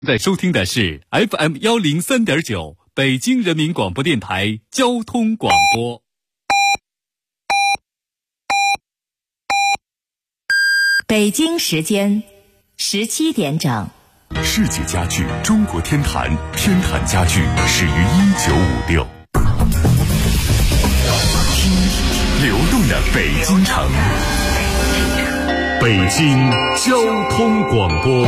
在收听的是 FM103.9 北京人民广播电台交通广播。 北京时间17点整。 世界家具中国天坛，天坛家具始于1956。听流动的北京城，北京交通广播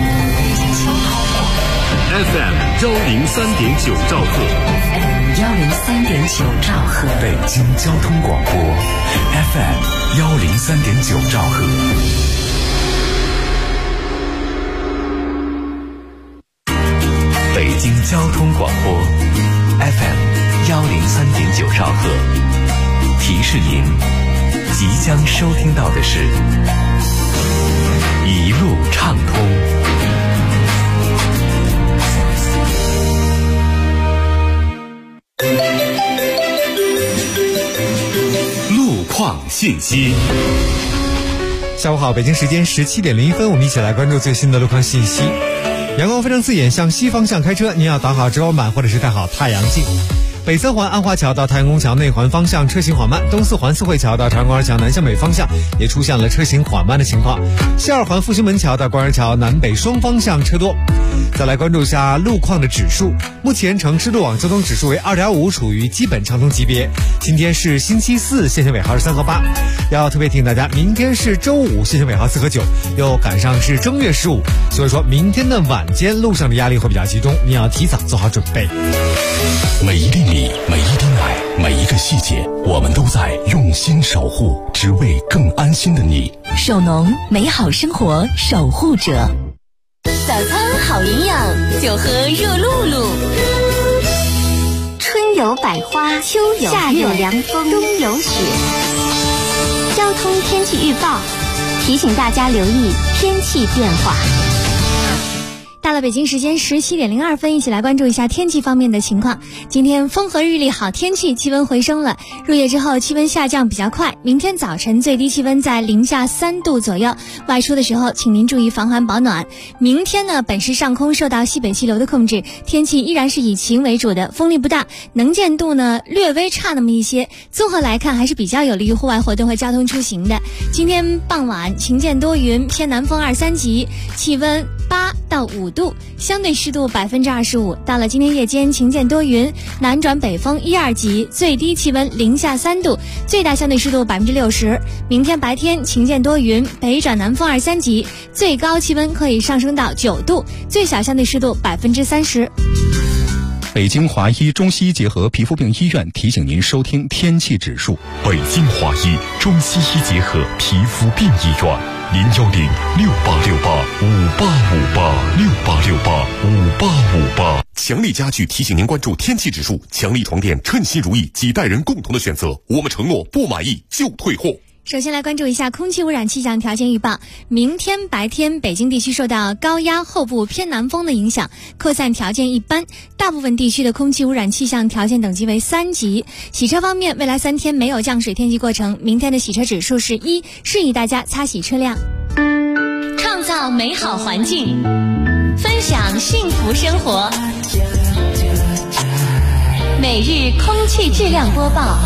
FM103.9 兆赫 103.9 兆赫， 北京交通广播 FM103.9 兆赫。北京交通广播 FM103.9 兆赫，提示您即将收听到的是一路畅通。路况信息。 下午好，北京时间17点01分，我们一起来关注最新的路况信息。阳光非常刺眼，向西方向开车，您要打好遮光板或者是戴好太阳镜。北三环安华桥到太阳宫桥内环方向车行缓慢，东四环四惠桥到长官桥南向北方向也出现了车行缓慢的情况。西二环复兴门桥到官桥南北双方向车多。再来关注一下路况的指数，目前城市路网交通指数为 2.5， 处于基本畅通级别。今天是星期四，限行尾号是3和8，要特别提醒大家，明天是周五，限行尾号4和9，又赶上是正月15，所以说明天的晚间路上的压力会比较集中，你要提早做好准备。 每一粒米，每一滴奶，每一个细节，我们都在用心守护，只为更安心的你。 首农，美好生活守护者。早餐好营养，就喝热露露。 春有百花，秋有夏有凉风，冬有雪。交通天气预报提醒大家留意天气变化。 到了北京时间17点02分，一起来关注一下天气方面的情况。今天风和日丽，好天气，气温回升了。入夜之后气温下降比较快，明天早晨最低气温在零下3度左右。外出的时候请您注意防寒保暖。明天呢，本市上空受到西北气流的控制，天气依然是以晴为主的，风力不大，能见度呢略微差那么一些。综合来看，还是比较有利于户外活动和交通出行的。今天傍晚晴见多云，偏南风2、3级，气温8到5度，相对湿度25%。到了今天夜间晴见多云，南转北风1、2级，最低气温零下3度，最大相对湿度60%。明天白天晴见多云，北转南风2、3级，最高气温可以上升到9度，最小相对湿度30%。 北京华医中西医结合皮肤病医院提醒您收听天气指数。北京华医中西医结合皮肤病医院，010-6868-5858，6868-5858。强力家具提醒您关注天气指数，强力床垫称心如意，几代人共同的选择。我们承诺不满意就退货。 首先来关注一下空气污染气象条件预报。明天白天，北京地区受到高压后部偏南风的影响，扩散条件一般，大部分地区的空气污染气象条件等级为3级。洗车方面，未来3天没有降水天气过程，明天的洗车指数是1，适宜大家擦洗车辆。创造美好环境，分享幸福生活。每日空气质量播报。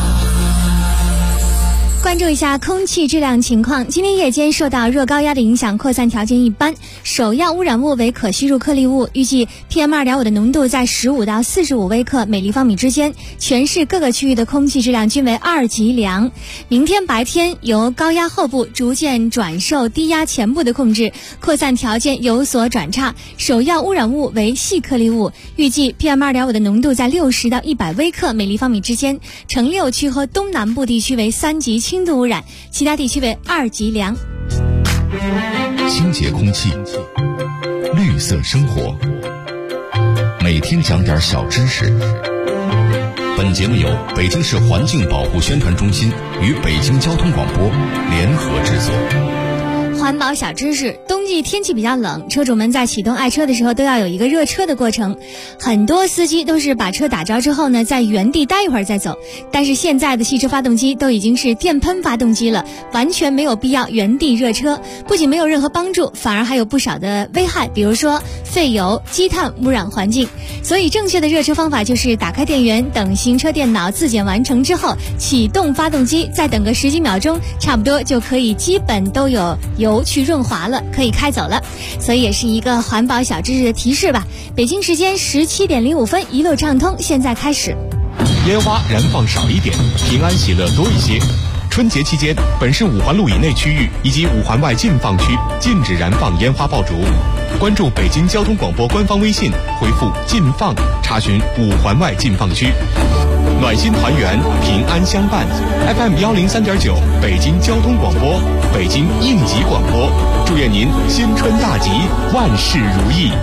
关注一下空气质量情况。今天夜间受到弱高压的影响，扩散条件一般，首要污染物为可吸入颗粒物，预计 PM2.5 的浓度在15到45微克每立方米之间，全市各个区域的空气质量均为2级良。明天白天，由高压后部逐渐转受低压前部的控制，扩散条件有所转差，首要污染物为细颗粒物，预计 PM2.5 的浓度在60到100微克每立方米之间，城6区和东南部地区为3级轻度污染，其他地区为2级良。 清洁空气，绿色生活，每天讲点小知识。本节目由北京市环境保护宣传中心与北京交通广播联合制作。 环保小知识，冬季天气比较冷，车主们在启动爱车的时候都要有一个热车的过程。很多司机都是把车打着之后呢，在原地待一会儿再走。但是现在的汽车发动机都已经是电喷发动机了，完全没有必要原地热车，不仅没有任何帮助，反而还有不少的危害，比如说废油、积碳污染环境。所以正确的热车方法就是打开电源，等行车电脑自检完成之后，启动发动机，再等个10几秒钟，差不多就可以基本都有油去润滑了，可以开走了。所以也是一个环保小知识的提示吧。北京时间17:05，一路畅通，现在开始。 烟花燃放少一点，平安喜乐多一些。春节期间，本市5环路以内区域以及5环外禁放区禁止燃放烟花爆竹。关注北京交通广播官方微信，回复“禁放”查询5环外禁放区。暖心团圆，平安相伴。FM 103.9，北京交通广播，北京应急广播，祝愿您新春大吉，万事如意。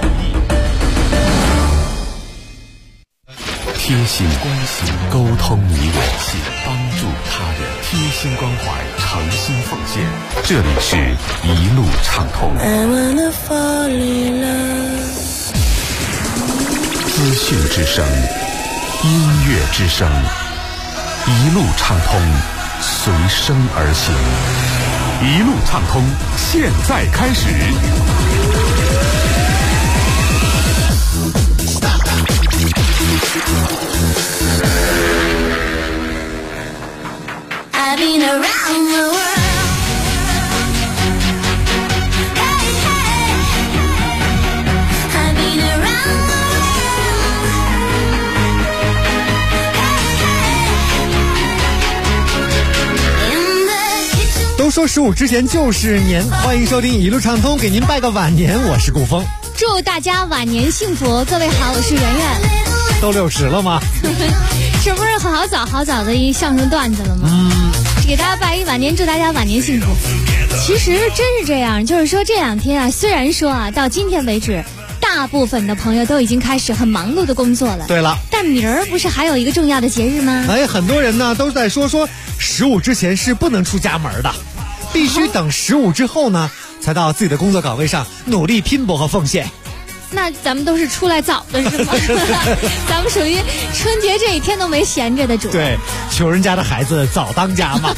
贴心关心，沟通你我，帮助他人，贴心关怀，诚心奉献。这里是一路畅通。资讯之声，音乐之声，一路畅通，随声而行。一路畅通，现在开始。 I've been around the world. Hey, hey. I've been around the world. Hey, hey. In the kitchen. 都说15之前就是年，欢迎收听一路畅通，给您拜个晚年，我是顾峰。 祝大家晚年幸福。各位好，我是圆圆。 都60了吗？ 是不是好早的一相声段子了吗？给大家拜一晚年，祝大家晚年幸福。其实真是这样，就是说这2天啊，虽然说啊，到今天为止，大部分的朋友都已经开始很忙碌的工作了。 对了， 但明儿不是还有一个重要的节日吗？ 哎，很多人呢都在说15之前是不能出家门的，必须等15之后呢，才到自己的工作岗位上努力拼搏和奉献。 那咱们都是出来早的是吗？咱们属于春节这一天都没闲着的主。 对，穷人家的孩子早当家嘛。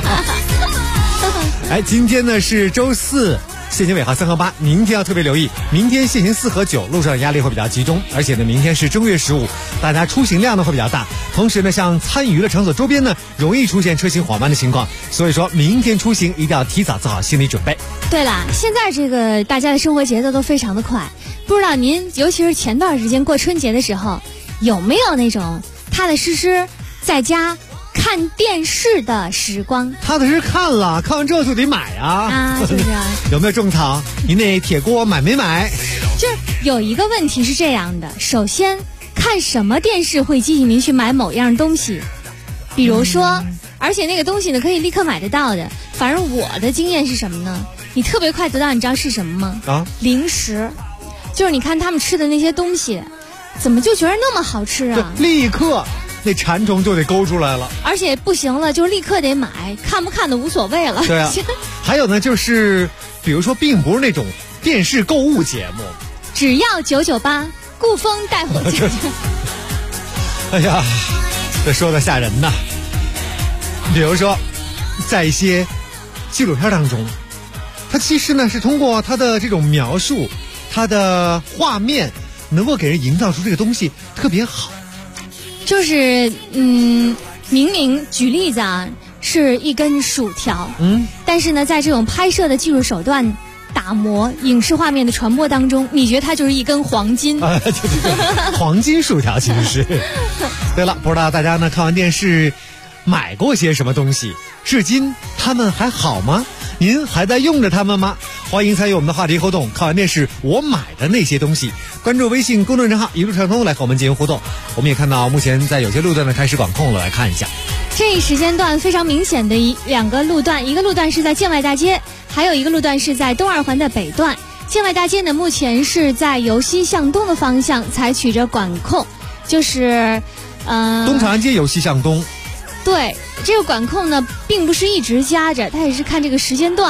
哎，今天呢是周4，限行尾号3和8，明天要特别留意，明天限行4和9，路上压力会比较集中，而且呢，明天是正月15，大家出行量呢会比较大，同时呢，像参与娱乐场所周边呢，容易出现车行缓慢的情况，所以说明天出行一定要提早做好心理准备。 对了，现在这个大家的生活节奏都非常的快，不知道您尤其是前段时间过春节的时候，有没有那种踏踏实实在家看电视的时光？ 踏踏实实看了，看完之后就得买啊， 是不是？ 有没有种草？您那铁锅买没买？ 就是有一个问题是这样的，首先看什么电视会激起您去买某样东西，比如说，而且那个东西呢可以立刻买得到的。反正我的经验是什么呢？你特别快得到，你知道是什么吗？啊，零食。就是你看他们吃的那些东西，怎么就觉得那么好吃啊？ 立刻那馋虫就得勾出来了， 而且不行了就立刻得买，看不看的无所谓了。 对啊，还有呢，就是比如说，并不是那种电视购物节目， 只要998，顾风带回家。 哎呀，这说的吓人呐！比如说，在一些纪录片当中，它其实呢是通过它的这种描述，它的画面能够给人营造出这个东西特别好。就是明明举例子啊，是一根薯条，但是呢，在这种拍摄的技术手段打磨、影视画面的传播当中，你觉得它就是一根黄金？黄金薯条其实是。对了，不知道大家呢看完电视买过些什么东西？至今他们还好吗？您还在用着他们吗？欢迎参与我们的话题互动。看完电视我买的那些东西，关注微信公众账号一路畅通来和我们进行互动。我们也看到目前在有些路段呢开始管控了，来看一下这一时间段非常明显的两个路段，一个路段是在建外大街，还有一个路段是在东二环的北段。建外大街呢目前是在由西向东的方向采取着管控，就是东长安街由西向东。对，这个管控呢并不是一直加着，它也是看这个时间段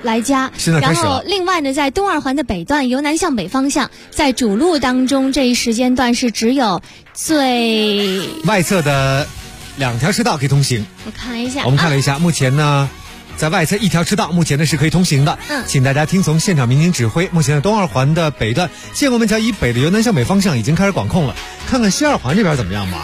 来加。然后另外呢，在东二环的北段由南向北方向，在主路当中这一时间段是只有最外侧的2条车道可以通行。 我们看了一下，目前呢，在外侧1条车道目前呢是可以通行的。请大家听从现场民警指挥。目前的东二环的北段建国门桥以北的由南向北方向已经开始管控了。看看西二环这边怎么样吧。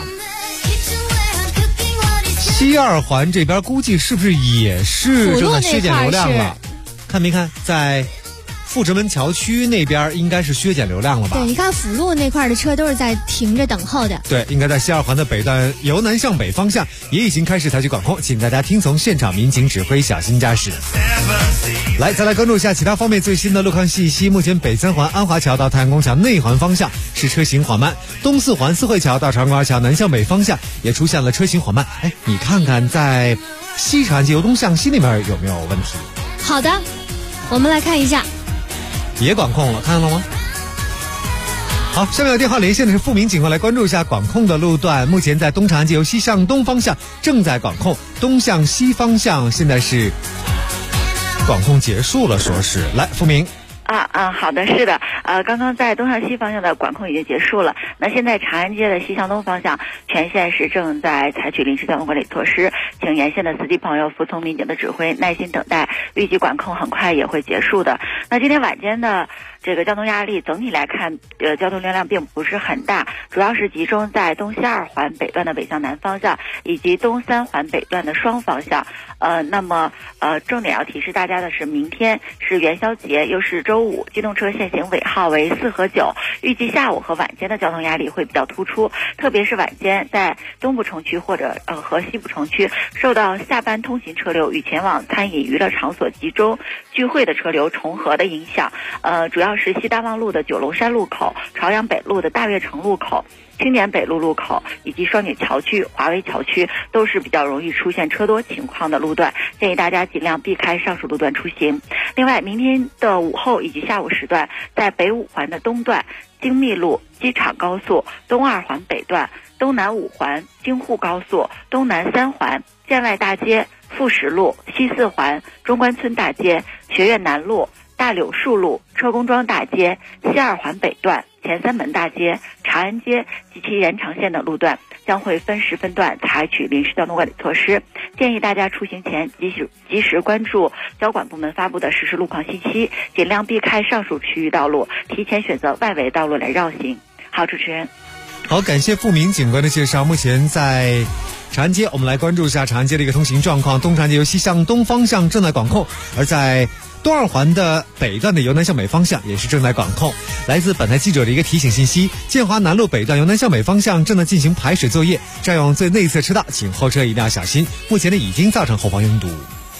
西二环这边估计是不是也是正在削减流量了？看没看，在阜成门桥区那边应该是削减流量了吧？ 对，你看辅路那块的车都是在停着等候的。 对，应该在西二环的北段由南向北方向也已经开始采取管控，请大家听从现场民警指挥，小心驾驶。来，再来关注一下其他方面最新的路况信息。目前北3环安华桥到太阳宫桥内环方向是车行缓慢，东4环四惠桥到长瓜桥南向北方向也出现了车行缓慢。你看看在西长安街由东向西那边有没有问题？ 好的，我们来看一下。 也管控了，看到了吗？好，下面有电话连线的是付明警官，来关注一下管控的路段。目前在东长安街由西向东方向正在管控，东向西方向现在是管控结束了，说是来付明。 好的，是的，刚刚在东向西方向的管控已经结束了。那现在长安街的西向东方向全线是正在采取临时交通管理措施，请沿线的司机朋友服从民警的指挥，耐心等待，预计管控很快也会结束的。那今天晚间的这个交通压力总体来看，交通流量并不是很大，主要是集中在东西2环北段的北向南方向以及东3环北段的双方向。那么重点要提示大家的是，明天是元宵节，又是周五，机动车限行尾号为4和9，预计下午和晚间的交通压力会比较突出，特别是晚间在东部城区或者和西部城区，受到下班通勤车流与前往餐饮娱乐场所集中聚会的车流重合的影响。主要是西大望路的九龙山路口、朝阳北路的大悦城路口、青年北路路口以及双井桥区、华为桥区都是比较容易出现车多情况的路段，建议大家尽量避开上述路段出行。另外，明天的午后以及下午时段，在北5环的东段、京密路、机场高速、东2环北段、东南5环、京沪高速、东南3环、建外大街、富实路、西4环、中关村大街、学院南路、大柳树路、车公庄大街、西2环北段、前3门大街、长安街及其延长线的路段将会分时分段采取临时交通管理措施，建议大家出行前及时关注交管部门发布的实时路况信息，尽量避开上述区域道路，提前选择外围道路来绕行。好，主持人。 好，感谢付明警官的介绍。目前在长安街，我们来关注一下长安街的一个通行状况。东长安街由西向东方向正在管控，而在东2环的北段的由南向北方向也是正在管控。来自本台记者的一个提醒信息，建华南路北段由南向北方向正在进行排水作业，占用最内侧车道，请后车一定要小心。目前呢已经造成后方拥堵。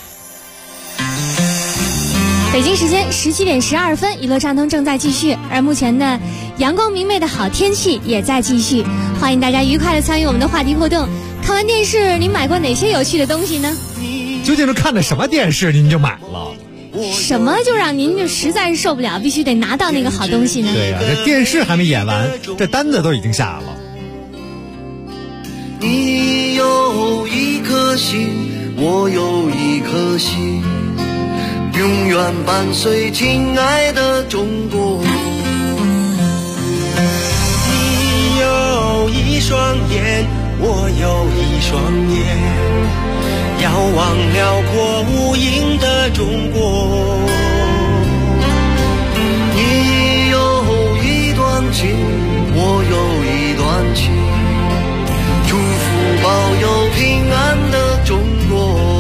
北京时间17点12分，娱乐畅通正在继续，而目前呢，阳光明媚的好天气也在继续。欢迎大家愉快的参与我们的话题互动。看完电视，您买过哪些有趣的东西呢？ 究竟是看的什么电视您就买了？ 什么就让您就实在是受不了，必须得拿到那个好东西呢？ 对呀，这电视还没演完，这单子都已经下了。 你有一颗心，我有一颗心，永远伴随亲爱的中国。你有一双眼，我有一双眼，遥望辽阔无垠的中国。你有一段情，我有一段情，祝福保佑平安的中国。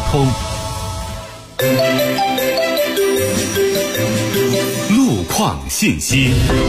通。路况信息。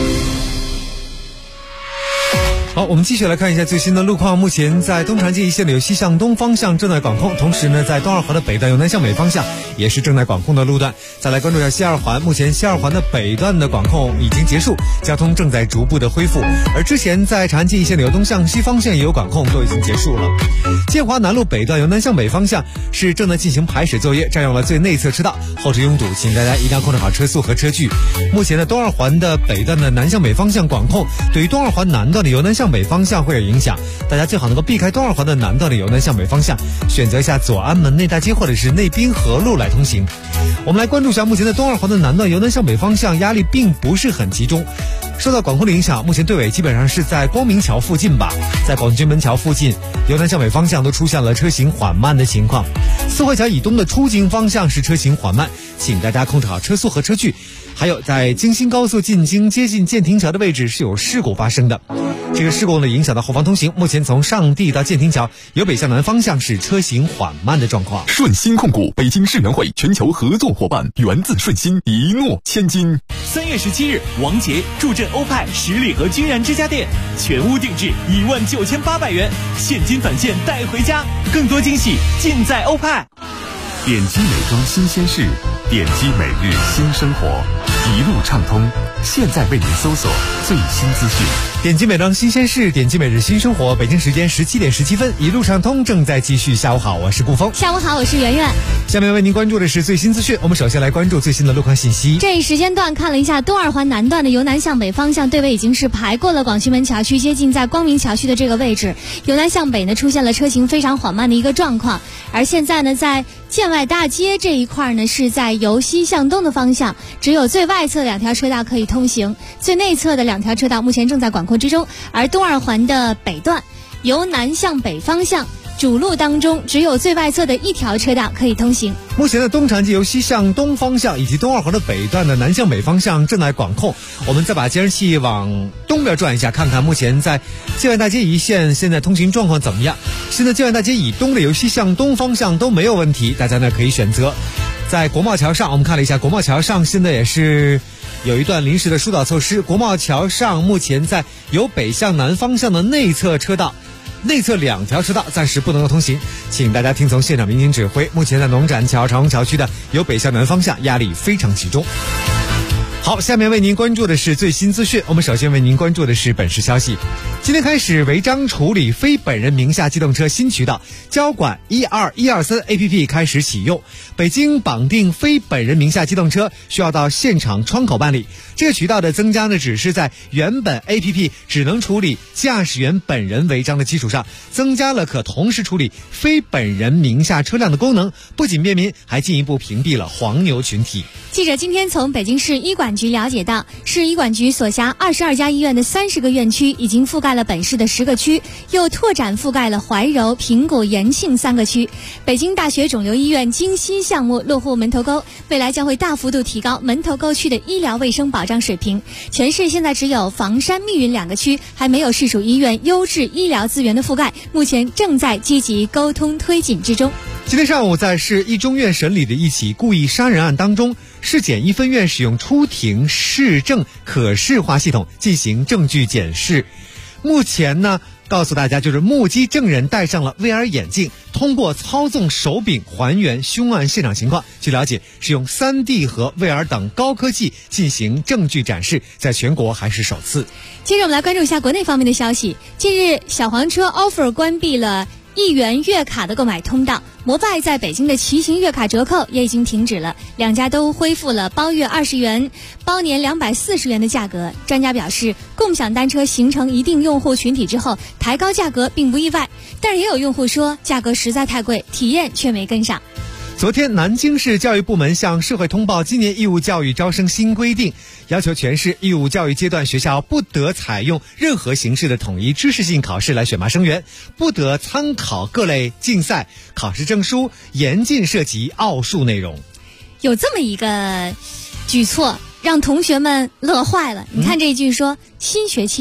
好，我们继续来看一下最新的路况。目前在东长街一线的有西向东方向正在管控，同时呢，在东二环的北段由南向北方向也是正在管控的路段。再来关注一下西二环，目前西二环的北段的管控已经结束，交通正在逐步的恢复。而之前在长安街一线的由东向西方向也有管控，都已经结束了。建华南路北段由南向北方向是正在进行排水作业，占用了最内侧车道，后置拥堵，请大家一定要控制好车速和车距。目前的东二环的北段的南向北方向管控，对于东二环南段的由南向北方向会有影响，大家最好能够避开东二环的南段的由南向北方向，选择一下左安门内大街或者是内滨河路来通行。我们来关注一下目前的东二环的南段由南向北方向压力并不是很集中，受到管控的影响，目前队尾基本上是在光明桥附近吧，在广军门桥附近由南向北方向都出现了车行缓慢的情况。四惠桥以东的出京方向是车行缓慢，请大家控制好车速和车距。还有在京新高速进京接近建亭桥的位置是有事故发生的，这个事故呢影响到后方通行，目前从上地到建亭桥由北向南方向是车行缓慢的状况。 顺鑫控股北京世园会全球合作伙伴，源自顺鑫，一诺千金。 3月17日，王杰助阵欧派十里河君然之家店，全屋定制19800元，现金返现带回家，更多惊喜尽在欧派。 点击美妆新鲜事，点击每日新生活，一路畅通，现在为您搜索最新资讯。 点击美妆新鲜事，点击每日新生活。北京时间17点17分，一路畅通正在继续。下午好，我是顾峰。 下午好，我是圆圆。 下面为您关注的是最新资讯。我们首先来关注最新的路况信息。 这一时间段看了一下东二环南段的由南向北方向队尾已经是排过了广渠门桥区，接近在光明桥区的这个位置，由南向北呢出现了车行非常缓慢的一个状况。而现在呢，在建外大街这一块呢，是在由西向东的方向，只有最外侧2条车道可以通行，最内侧的2条车道目前正在管控之中。而东二环的北段由南向北方向主路当中，只有最外侧的1条车道可以通行。 目前的东长街由西向东方向以及东二环的北段的南向北方向正在管控。我们再把监视器往东边转一下，看看目前在建外大街一线现在通行状况怎么样。现在建外大街以东的由西向东方向都没有问题，大家呢可以选择。在国贸桥上，我们看了一下国贸桥上现在也是有一段临时的疏导措施。国贸桥上目前在由北向南方向的内侧车道，内侧2条车道暂时不能够通行，请大家听从现场民警指挥。目前在农展桥、长虹桥区的由北向南方向压力非常集中。好，下面为您关注的是最新资讯。我们首先为您关注的是本市消息。今天开始，违章处理非本人名下机动车新渠道交管12123 APP 开始启用。北京绑定非本人名下机动车需要到现场窗口办理。这个渠道的增加呢，只是在原本 APP 只能处理驾驶员本人违章的基础上，增加了可同时处理非本人名下车辆的功能，不仅便民，还进一步屏蔽了黄牛群体。 记者今天从北京市医管局了解到，市医管局所辖22家医院的30个院区已经覆盖了本市的10个区，又拓展覆盖了怀柔、平谷、延庆3个区。北京大学肿瘤医院京西项目落户门头沟，未来将会大幅度提高门头沟区的医疗卫生保障水平。全市现在只有房山、密云2个区还没有市属医院优质医疗资源的覆盖，目前正在积极沟通推进之中。 今天上午，在市一中院审理的一起故意杀人案当中，市检1分院使用出庭视证可视化系统进行证据检视。目前呢，告诉大家就是目击证人戴上了 VR 眼镜，通过操纵手柄还原凶案现场情况。据了解，是用 3D 和 VR 等高科技进行证据展示，在全国还是首次。 接着我们来关注一下国内方面的消息。近日，小黄车 offer 关闭了1元月卡的购买通道，摩拜在北京的骑行月卡折扣也已经停止了，2家都恢复了包月20元、包年240元的价格。专家表示，共享单车形成一定用户群体之后，抬高价格并不意外，但是也有用户说价格实在太贵，体验却没跟上。 昨天，南京市教育部门向社会通报今年义务教育招生新规定，要求全市义务教育阶段学校不得采用任何形式的统一知识性考试来选拔生源，不得参考各类竞赛、考试证书，严禁涉及奥数内容。 有这么一个举措，让同学们乐坏了。你看这一句说，新学期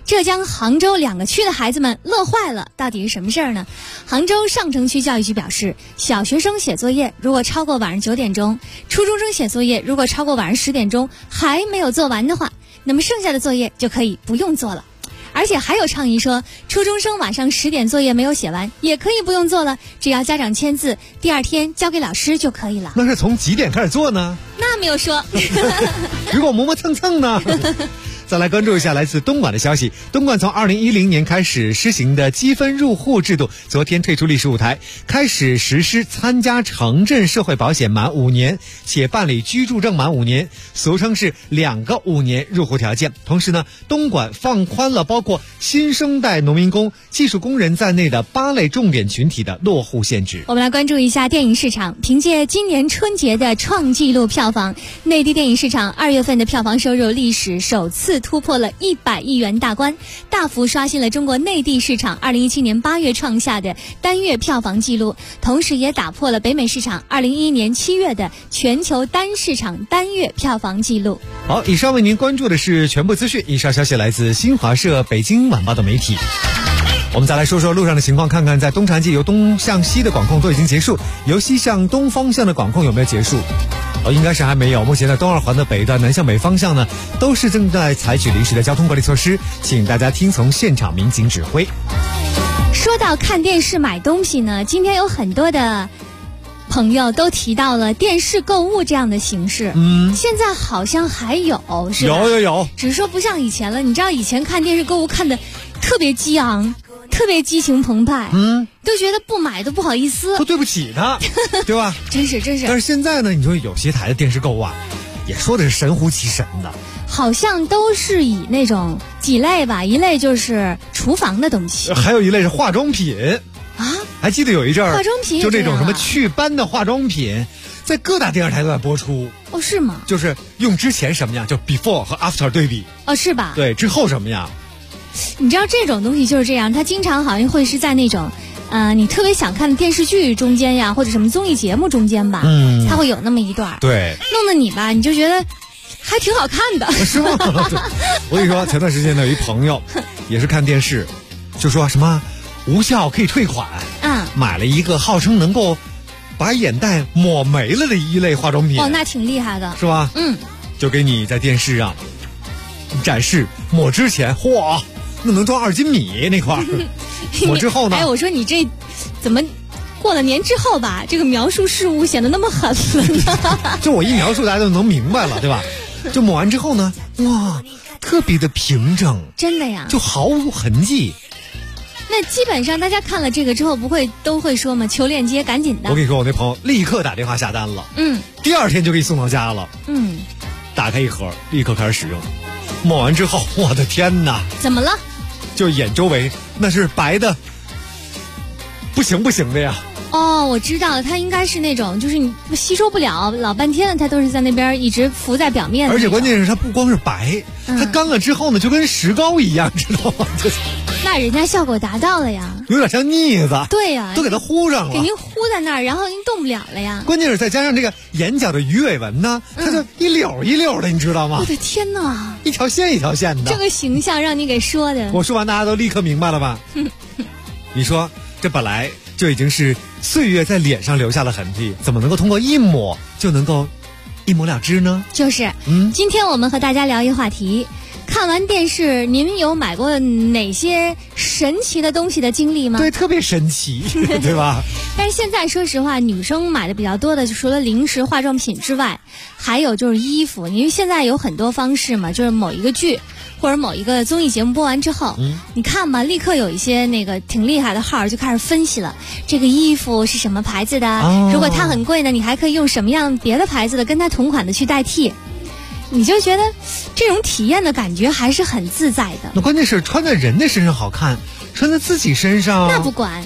浙江、杭州2个区的孩子们乐坏了，到底是什么事儿呢？杭州上城区教育局表示，小学生写作业如果超过晚上9点钟，初中生写作业如果超过晚上10点钟还没有做完的话，那么剩下的作业就可以不用做了。而且还有倡议说，初中生晚上10点作业没有写完也可以不用做了，只要家长签字，第2天交给老师就可以了。 那是从几点开始做呢？ 那没有说。 如果磨磨蹭蹭呢？再来关注一下来自东莞的消息，东莞从2010年开始施行的积分入户制度昨天退出历史舞台，开始实施参加城镇社会保险满5年且办理居住证满5年，俗称是2个5年入户条件。同时呢，东莞放宽了包括新生代农民工、技术工人在内的8类重点群体的落户限制。 我们来关注一下电影市场，凭借今年春节的创纪录票房，内地电影市场2月份的票房收入历史首次突破了100亿元大关，大幅刷新了中国内地市场2017年8月创下的单月票房纪录，同时也打破了北美市场2011年7月的全球单市场单月票房纪录。 好，以上为您关注的是全部资讯，以上消息来自新华社、北京晚报的媒体。我们再来说说路上的情况，看看在东长街由东向西的管控都已经结束，由西向东方向的管控有没有结束？应该是还没有。目前在东二环的北段南向北方向呢，都是正在采取临时的交通管理措施，请大家听从现场民警指挥。 说到看电视买东西呢，今天有很多的朋友都提到了电视购物这样的形式。现在好像还有，是吧？ 有， 只是说不像以前了。你知道以前看电视购物看的特别激昂，特别激情澎湃，都觉得不买都不好意思， 都对不起他，对吧？ 真是。 但是现在呢，你说有些台的电视购物啊，也说的是神乎其神的， 好像都是以那种几类吧，一类就是厨房的东西， 还有一类是化妆品啊。还记得有一阵儿化妆品就这种什么祛斑的化妆品，在各大电视台都在播出。 哦，是吗？ 就是用之前什么样，就 before 和 after 对比。 哦，是吧？ 对，之后什么样？ 你知道这种东西就是这样，它经常好像会是在那种，你特别想看的电视剧中间呀，或者什么综艺节目中间吧，它会有那么一段， 对， 弄得你吧，你就觉得还挺好看的， 是吗？我跟你说，前段时间呢，有一朋友也是看电视，就说什么无效可以退款，买了一个号称能够把眼袋抹没了的一类化妆品， 哦，那挺厉害的， 是吧？就给你在电视上展示抹之前，嚯，那能装2斤米那块儿，抹之后呢？ 哎，我说你这怎么过了年之后吧，这个描述事物显得那么狠了呢？ 就我一描述，大家就能明白了，对吧？就抹完之后呢，哇，特别的平整， 真的呀， 就毫无痕迹。 那基本上大家看了这个之后，不会都会说吗？求链接，赶紧的！ 我跟你说，我那朋友立刻打电话下单了，第2天就给你送到家了，打开一盒，立刻开始使用。抹完之后，我的天哪！ 怎么了？ 就眼周围那是白的，不行的呀。 哦，我知道了，它应该是那种，就是你吸收不了，老半天了，它都是在那边一直浮在表面的。 而且关键是它不光是白，它干了之后呢，就跟石膏一样，知道吗？ 那人家效果达到了呀， 有点像腻子。 对呀， 都给它糊上了， 给您糊在那儿，然后您动不了了呀。 关键是再加上这个眼角的鱼尾纹呢，它就一绺一绺的，你知道吗？ 我的天哪， 一条线一条线的， 这个形象让你给说的。 我说完，大家都立刻明白了吧？你说这本来就已经是岁月在脸上留下了痕迹，怎么能够通过一抹就能够一抹了之呢？ 就是，今天我们和大家聊一个话题。看完电视，您有买过哪些神奇的东西的经历吗？ 对，特别神奇，对吧？ 但是现在说实话，女生买的比较多的，就除了零食、化妆品之外，还有就是衣服。因为现在有很多方式嘛，就是某一个剧或者某一个综艺节目播完之后，你看吧，立刻有一些那个挺厉害的号就开始分析了，这个衣服是什么牌子的，如果它很贵呢，你还可以用什么样别的牌子的跟它同款的去代替。你就觉得这种体验的感觉还是很自在的。 那关键是穿在人的身上好看，穿在自己身上那不管。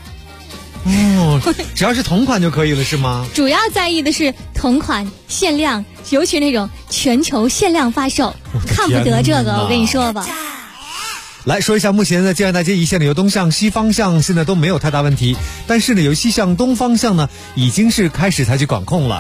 只要是同款就可以了，是吗？ 主要在意的是同款限量，尤其那种全球限量发售，看不得这个，我跟你说吧。 来说一下，目前在建安大街一线的由东向西方向现在都没有太大问题，但是呢，由西向东方向呢，已经是开始采取管控了。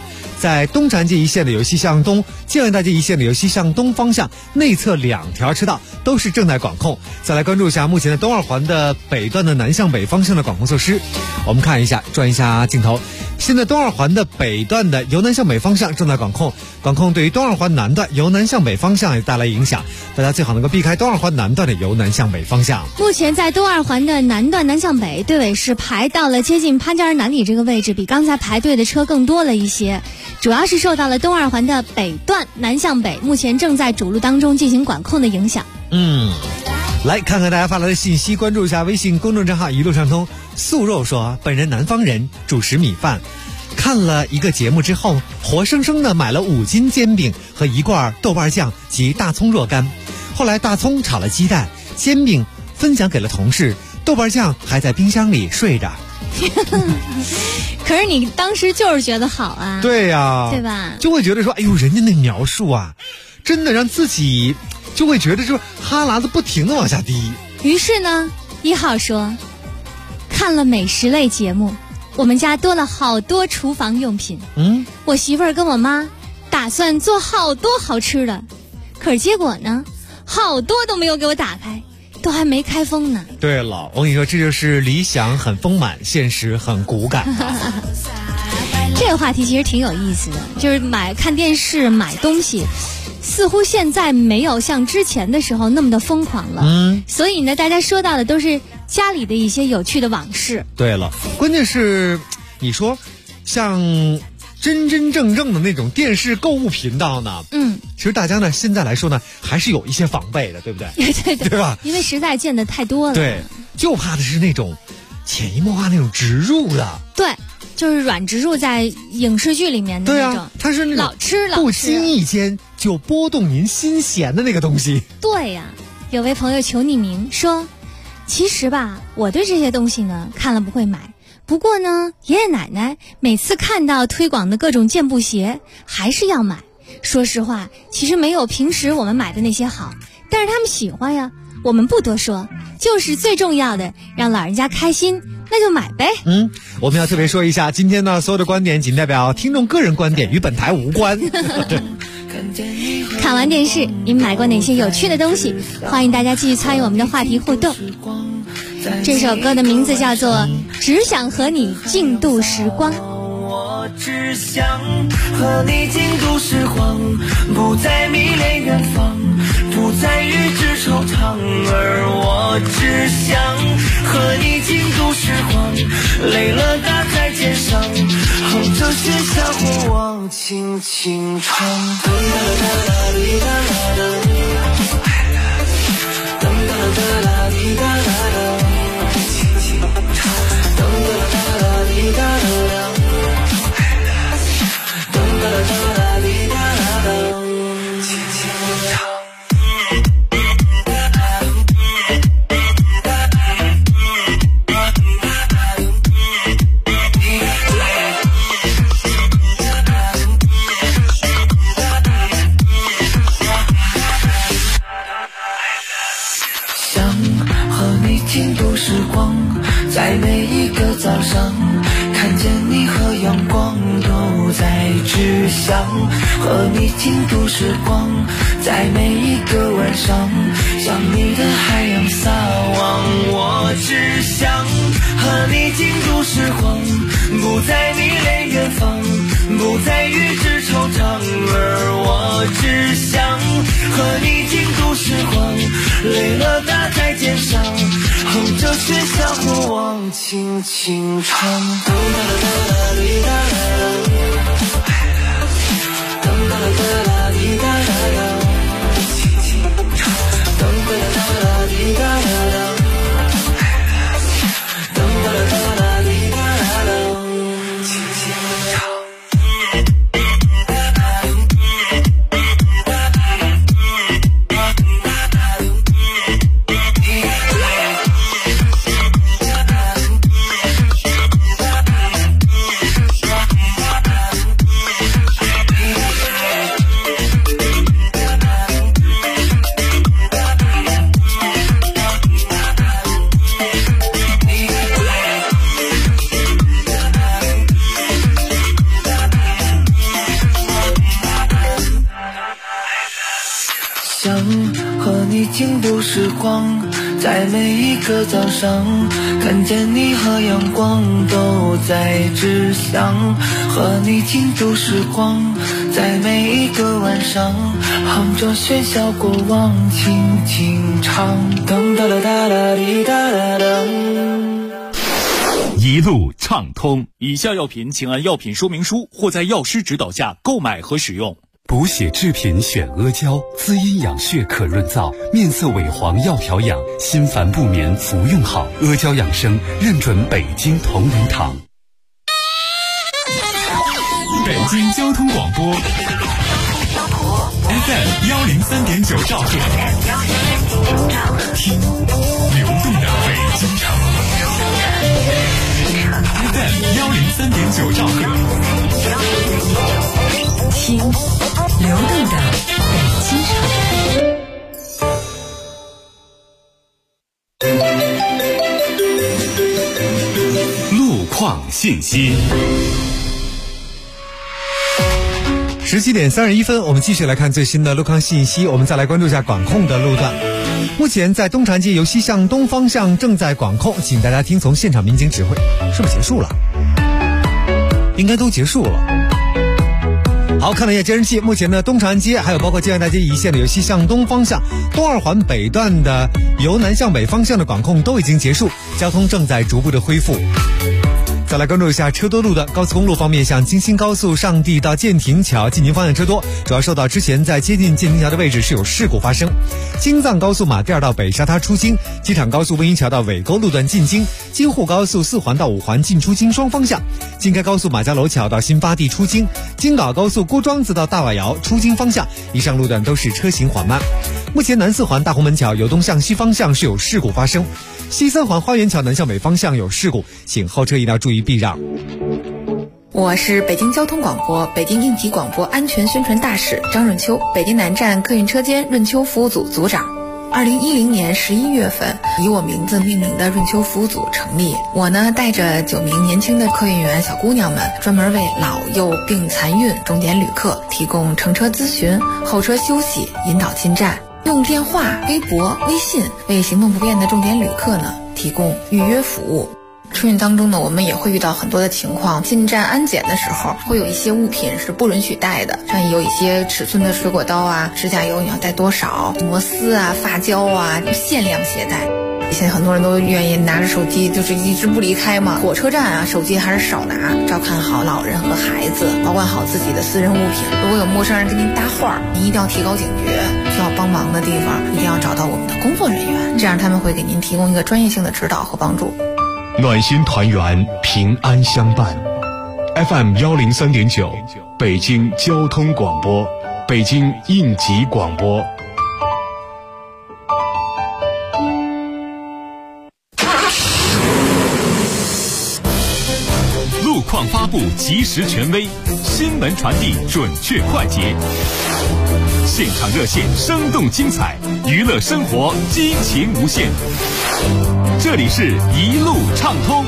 在东长安街一线的由西向东，建外大街一线的由西向东方向内侧2条车道都是正在管控。再来关注一下目前的东二环的北段的南向北方向的管控措施。我们看一下，转一下镜头。现在东二环的北段的由南向北方向正在管控对于东二环南段由南向北方向也带来影响，大家最好能够避开东二环南段的由南向北方向。 目前在东二环的南段南向北队尾是排到了接近潘家园南里这个位置，比刚才排队的车更多了一些，主要是受到了东二环的北段南向北目前正在主路当中进行管控的影响。 来看看大家发来的信息，关注一下微信公众账号一路畅通。素肉说，本人南方人，主食米饭。看了一个节目之后，活生生的买了5斤煎饼和1罐豆瓣酱及大葱若干。后来大葱炒了鸡蛋，煎饼分享给了同事，豆瓣酱还在冰箱里睡着。 可是你当时就是觉得好啊。 对呀， 对吧？ 就会觉得说，哎呦，人家那描述啊，真的让自己就会觉得就是哈喇子不停的往下滴。 于是呢，1号说，看了美食类节目，我们家多了好多厨房用品。我媳妇儿跟我妈打算做好多好吃的，可是结果呢，好多都没有给我打开，都还没开封呢。 对了，我跟你说，这就是理想很丰满，现实很骨感。 这个话题其实挺有意思的，就是看电视买东西，似乎现在没有像之前的时候那么的疯狂了。所以呢，大家说到的都是家里的一些有趣的往事。 对了，关键是你说像真正的那种电视购物频道呢，其实大家呢现在来说呢还是有一些防备的，对不对？对吧？ 因为实在见得太多了。 对，就怕的是那种潜移默化那种植入的。 对，就是软植入在影视剧里面的那种。对啊， 它是那种老吃不经意间就拨动您心弦的那个东西。 对呀，有位朋友求匿名说，其实吧，我对这些东西呢看了不会买，不过呢，爷爷奶奶每次看到推广的各种健步鞋还是要买。说实话，其实没有平时我们买的那些好，但是他们喜欢呀，我们不多说，就是最重要的让老人家开心，那就买呗。 我们要特别说一下，今天呢所有的观点仅代表听众个人观点，与本台无关。 看完电视，你买过哪些有趣的东西？欢迎大家继续参与我们的话题互动。这首歌的名字叫做《只想和你共度时光》。 我只想和你共度时光，不再迷恋远方，不再与之惆怅，而我只想和你共度时光，累了搭在肩上，哼着雪下呼望，轻轻唱。哒哒哒哒滴哒哒哒，哒哒哒哒滴哒哒哒，轻轻唱。哒哒哒哒滴哒哒哒。哒哒哒滴哒哒哒，轻轻唱。想和你共度时光，在每一个早上，看见你和阳光都在只想和你共度时光，在每一个晚上，向你的海洋撒网。我只想和你共度时光，不再迷恋远方，不再与之惆怅，而我只想和你共度时光，累了搭在肩上，哼着雪下呼望，轻轻唱。哒哒哒哒滴哒哒哒，哒哒哒哒滴哒哒哒，轻轻唱。哒哒哒哒滴哒哒哒，哒哒哒哒滴哒哒哒，轻轻唱。 想和你共度时光，在每一个早上，看见你和阳光都在指向，和你共度时光，在每一个晚上，哼着喧嚣过往，轻轻唱，噔哒哒哒哒滴哒哒噔。 一路畅通。以下药品请按药品说明书或在药师指导下购买和使用。 补血制品选阿胶，滋阴养血可润燥，面色萎黄要调养，心烦不眠服用好。阿胶养生认准北京同仁堂。 北京交通广播 FM103.9兆赫，听流动的北京城。FM103.9兆赫， 听流动的北京城。 路况信息。 17点31分，我们继续来看最新的路况信息。我们再来关注一下管控的路段。目前在东长街由西向东方向正在管控，请大家听从现场民警指挥。是不是结束了？应该都结束了。好，看了一下监视器，目前呢东长安街还有包括建安大街一线的由西向东方向、东二环北段的由南向北方向的管控都已经结束，交通正在逐步的恢复。再来关注一下车多路段。高速公路方面，像京新高速上地到建亭桥进京方向车多，主要受到之前在接近建亭桥的位置是有事故发生。京藏高速马甸到北沙滩出京，机场高速温榆桥到尾沟路段进京，京沪高速4环到5环进出京双方向，京开高速马家楼桥到新发地出京，京港高速郭庄子到大瓦窑出京方向，以上路段都是车行缓慢。目前南4环大红门桥由东向西方向是有事故发生，西3环花园桥南向北方向有事故，请后车一定要注意避让。 我是北京交通广播北京应急广播安全宣传大使张润秋，北京南站客运车间润秋服务组组长。2010年11月份，以我名字命名的润秋服务组成立。我呢，带着9名年轻的客运员小姑娘们，专门为老幼病残孕重点旅客提供乘车咨询、候车休息、引导进站。用电话、微博、微信为行动不便的重点旅客呢提供预约服务。春运当中呢，我们也会遇到很多的情况，进站安检的时候会有一些物品是不允许带的，像有一些尺寸的水果刀啊、指甲油你要带多少、摩丝啊、发胶啊，限量携带。现在很多人都愿意拿着手机就是一直不离开嘛，火车站啊手机还是少拿，照看好老人和孩子，保管好自己的私人物品。如果有陌生人跟您搭话，您一定要提高警觉，需要帮忙的地方一定要找到我们的工作人员，这样他们会给您提供一个专业性的指导和帮助。 暖心团圆，平安相伴。FM103.9，北京交通广播，北京应急广播。 路况发布及时权威，新闻传递准确快捷，现场热线生动精彩，娱乐生活激情无限。这里是一路畅通。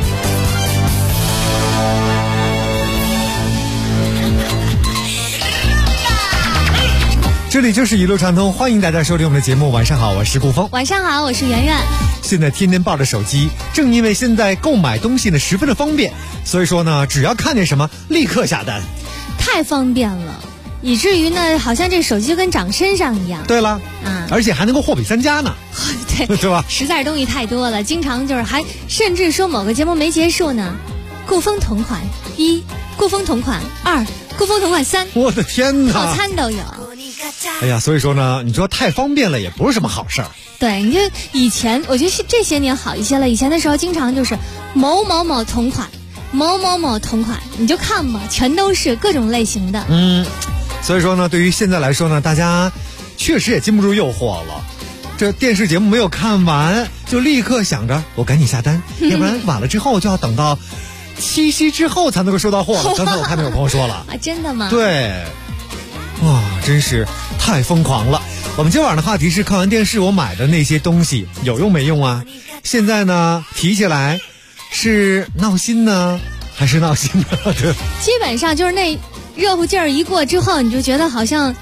这里就是一路畅通，欢迎大家收听我们的节目。晚上好，我是顾峰。 晚上好，我是圆圆。 现在天天抱着手机，正因为现在购买东西呢十分的方便，所以说呢，只要看见什么立刻下单， 太方便了，以至于呢，好像这手机就跟长身上一样。 对了，而且还能够货比三家呢。对吧？ 实在是东西太多了，经常就是还甚至说某个节目没结束呢，顾风同款1，顾风同款2，顾风同款3， 我的天哪， 套餐都有。 哎呀，所以说呢，你说太方便了也不是什么好事儿。 对，你就以前我觉得这些年好一些了，以前的时候经常就是某某某同款，某某某同款，你就看吧，全都是各种类型的。 所以说呢，对于现在来说呢，大家确实也禁不住诱惑了。这电视节目没有看完，就立刻想着我赶紧下单，要不然晚了之后就要等到7夕之后才能够收到货了。刚才我看到有朋友说了啊，真的吗？ 对，哇，真是太疯狂了。我们今晚的话题是看完电视我买的那些东西有用没用啊？现在呢提起来是闹心呢还是闹心呢？对， 基本上就是那热乎劲儿一过之后，你就觉得好像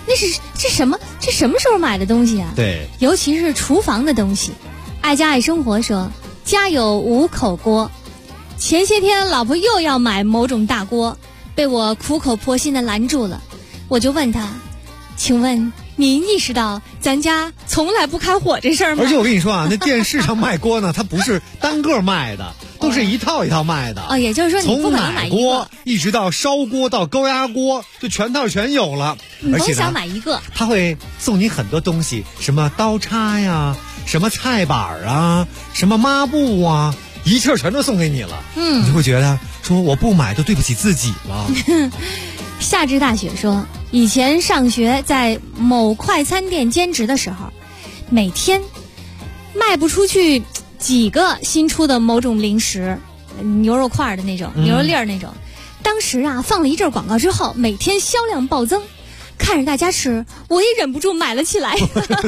这什么时候买的东西啊？ 对， 尤其是厨房的东西。爱家爱生活说，家有5口锅，前些天老婆又要买某种大锅，被我苦口婆心的拦住了。我就问他，请问您意识到咱家从来不开火这事儿吗？ 而且我跟你说啊，那电视上卖锅呢，它不是单个卖的，都是一套一套卖的。 哦，也就是说你不可能买一个，从奶锅一直到烧锅到高压锅，就全套全有了。 你甭想买一个， 他会送你很多东西，什么刀叉呀，什么菜板啊，什么抹布啊，一气儿全都送给你了。你就会觉得说我不买都对不起自己了。 夏至大雪说，以前上学在某快餐店兼职的时候，每天卖不出去几个新出的某种零食，牛肉块的那种，牛肉粒儿那种。当时啊，放了一阵广告之后，每天销量暴增，看着大家吃，我也忍不住买了起来。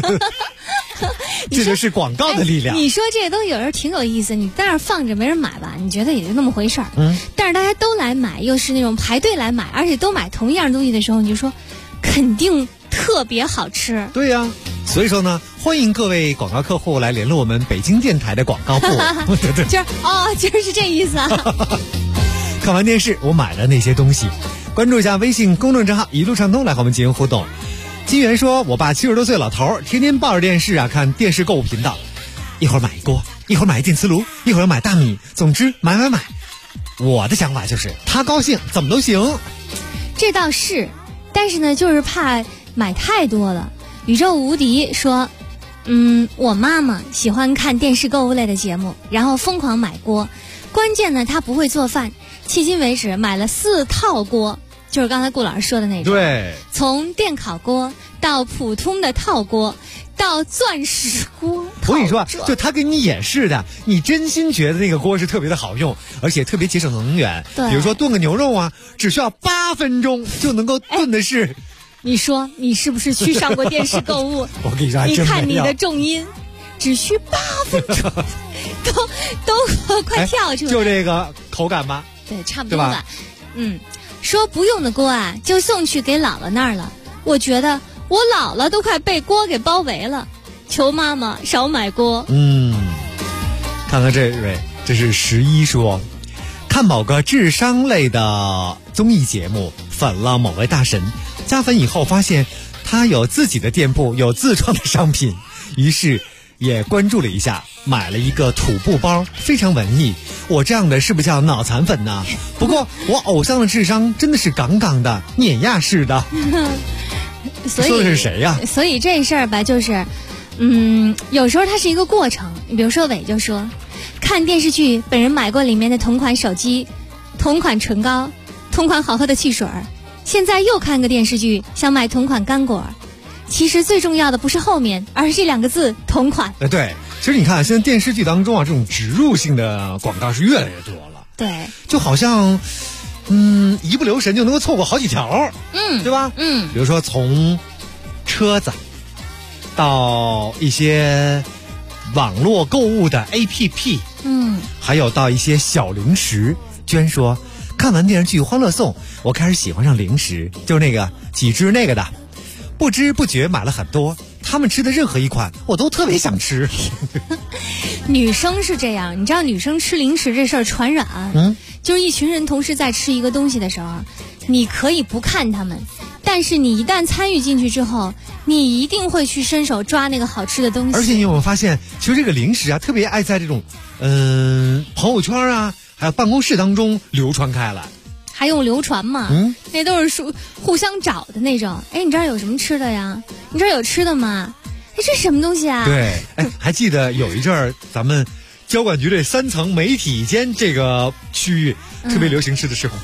这就是广告的力量。 你说这个东西有时候挺有意思，你在那儿放着没人买吧，你觉得也就那么回事儿。但是大家都来买，又是那种排队来买，而且都买同样东西的时候，你就说肯定特别好吃。 对呀，所以说呢，欢迎各位广告客户来联络我们北京电台的广告部。 就是这意思啊。 看完电视，我买了那些东西。关注一下微信公众账号一路畅通，来和我们进行互动。金源说，我爸70多岁老头，天天抱着电视啊看电视购物频道，一会儿买一锅，一会儿买电磁炉，一会儿买大米，总之买。我的想法就是他高兴怎么都行。 这倒是，但是呢就是怕买太多了。宇宙无敌说，我妈妈喜欢看电视购物类的节目，然后疯狂买锅，关键呢她不会做饭，迄今为止买了4套锅，就是刚才顾老师说的那种。 对， 从电烤锅到普通的套锅到钻石锅。 我跟你说，就他给你演示的，你真心觉得那个锅是特别的好用，而且特别节省能源。 对， 比如说炖个牛肉啊，只需要8分钟就能够炖的是。 你说你是不是去上过电视购物？ 我跟你说， 你看你的重音，只需8分钟，都快跳出来。 就这个口感吧。 对，差不多吧。说不用的锅啊，就送去给姥姥那儿了。我觉得我姥姥都快被锅给包围了，求妈妈少买锅。 看看这位，这是11说，看某个智商类的综艺节目，粉了某位大神，加粉以后发现他有自己的店铺，有自创的商品，于是也关注了一下，买了一个土布包，非常文艺。我这样的是不是叫脑残粉呢？不过我偶像的智商真的是杠杠的，碾压式的。 所以说的是谁呀？ 所以这事儿吧，就是有时候它是一个过程。你比如说伟就说，看电视剧本人买过里面的同款手机、同款唇膏、同款好喝的汽水，现在又看个电视剧想买同款干果。其实最重要的不是后面，而是这2个字同款。 对，其实你看现在电视剧当中啊，这种植入性的广告是越来越多了。 对， 就好像一不留神就能够错过好几条，对吧？比如说从车子到一些网络购物的 APP，还有到一些小零食。娟说，看完电视剧《欢乐颂》，我开始喜欢上零食，就是那个几只那个的，不知不觉买了很多。他们吃的任何一款，我都特别想吃。 女生是这样，你知道女生吃零食这事儿传染，就是一群人同时在吃一个东西的时候，你可以不看他们，但是你一旦参与进去之后，你一定会去伸手抓那个好吃的东西。 而且你有没有发现，其实这个零食啊，特别爱在这种朋友圈啊，还有办公室当中流传开来。 还用流传嘛？那都是互相找的那种。哎，你这儿有什么吃的呀？你这儿有吃的吗？哎，这什么东西啊？ 对，还记得有一阵儿咱们交管局这3层媒体间这个区域特别流行吃的是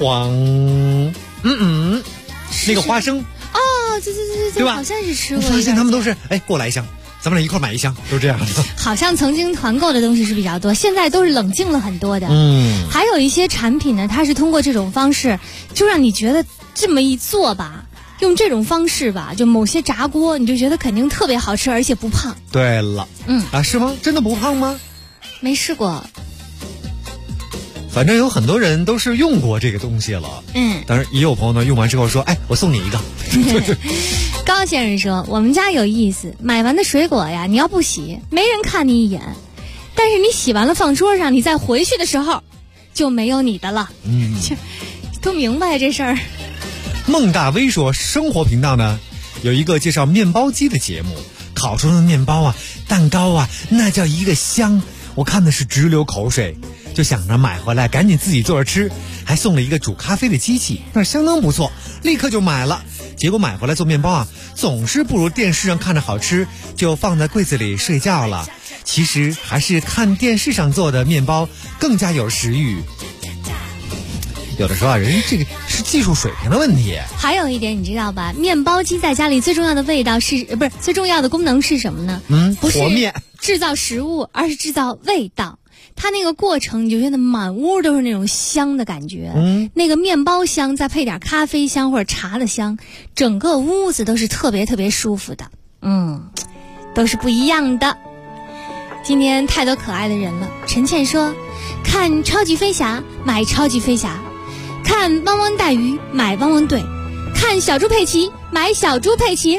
那个花生。 哦，对吧？好像是吃过。 发现他们都是过来一箱，咱们俩一块买一箱，都这样的。 好像曾经团购的东西是比较多，现在都是冷静了很多的。还有一些产品呢，它是通过这种方式，就让你觉得这么一做吧，用这种方式吧，就某些炸锅，你就觉得肯定特别好吃，而且不胖。 对了，是吗？真的不胖吗？ 没试过。 反正有很多人都是用过这个东西了， 嗯， 当然也有朋友呢用完之后说，哎，我送你一个。 高高先生说，我们家有意思，买完的水果呀，你要不洗，没人看你一眼；但是你洗完了放桌上，你再回去的时候，就没有你的了。都明白这事儿。 孟大威说，生活频道呢有一个介绍面包机的节目，烤出的面包啊、蛋糕啊，那叫一个香，我看的是直流口水，就想着买回来赶紧自己做着吃，还送了一个煮咖啡的机器，那相当不错，立刻就买了。结果买回来做面包啊，总是不如电视上看着好吃，就放在柜子里睡觉了。其实还是看电视上做的面包更加有食欲。有的时候啊，人这个是技术水平的问题。 还有一点你知道吧？面包机在家里最重要的味道是不是最重要的功能是什么呢？不是和面制造食物，而是制造味道。它那个过程你就觉得满屋都是那种香的感觉，那个面包香再配点咖啡香或者茶的香，整个屋子都是特别特别舒服的，都是不一样的。今天太多可爱的人了。陈倩说，看超级飞侠买超级飞侠，看汪汪大鱼买汪汪队，看小猪佩奇买小猪佩奇。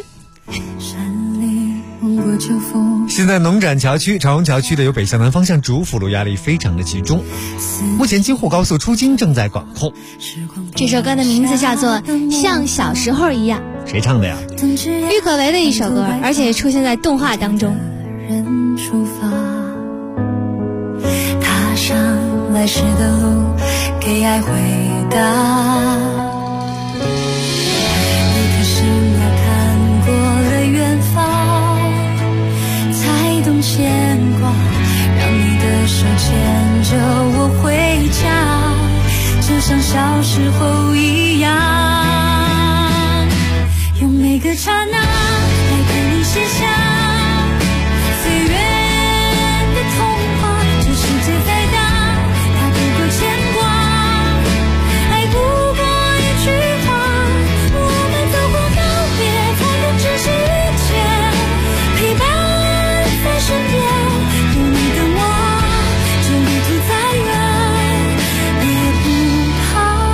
现在农展桥区、长虹桥区的由北向南方向主辅路压力非常的集中，目前京沪高速出京正在管控。 这首歌的名字叫做《像小时候一样》， 谁唱的呀？ 郁可唯的一首歌，而且出现在动画当中。 人出发，踏上来时的路，给爱回答。一颗心要看过了远方，才懂牵挂，让你的手牵着我回家，就像小时候一样，用每个刹那来给你写下岁月的童话。这世界再大，它不够牵挂，爱不过一句话。我们走过告别，才能珍惜遇见，陪伴在身边，有你的我，这旅途再远也不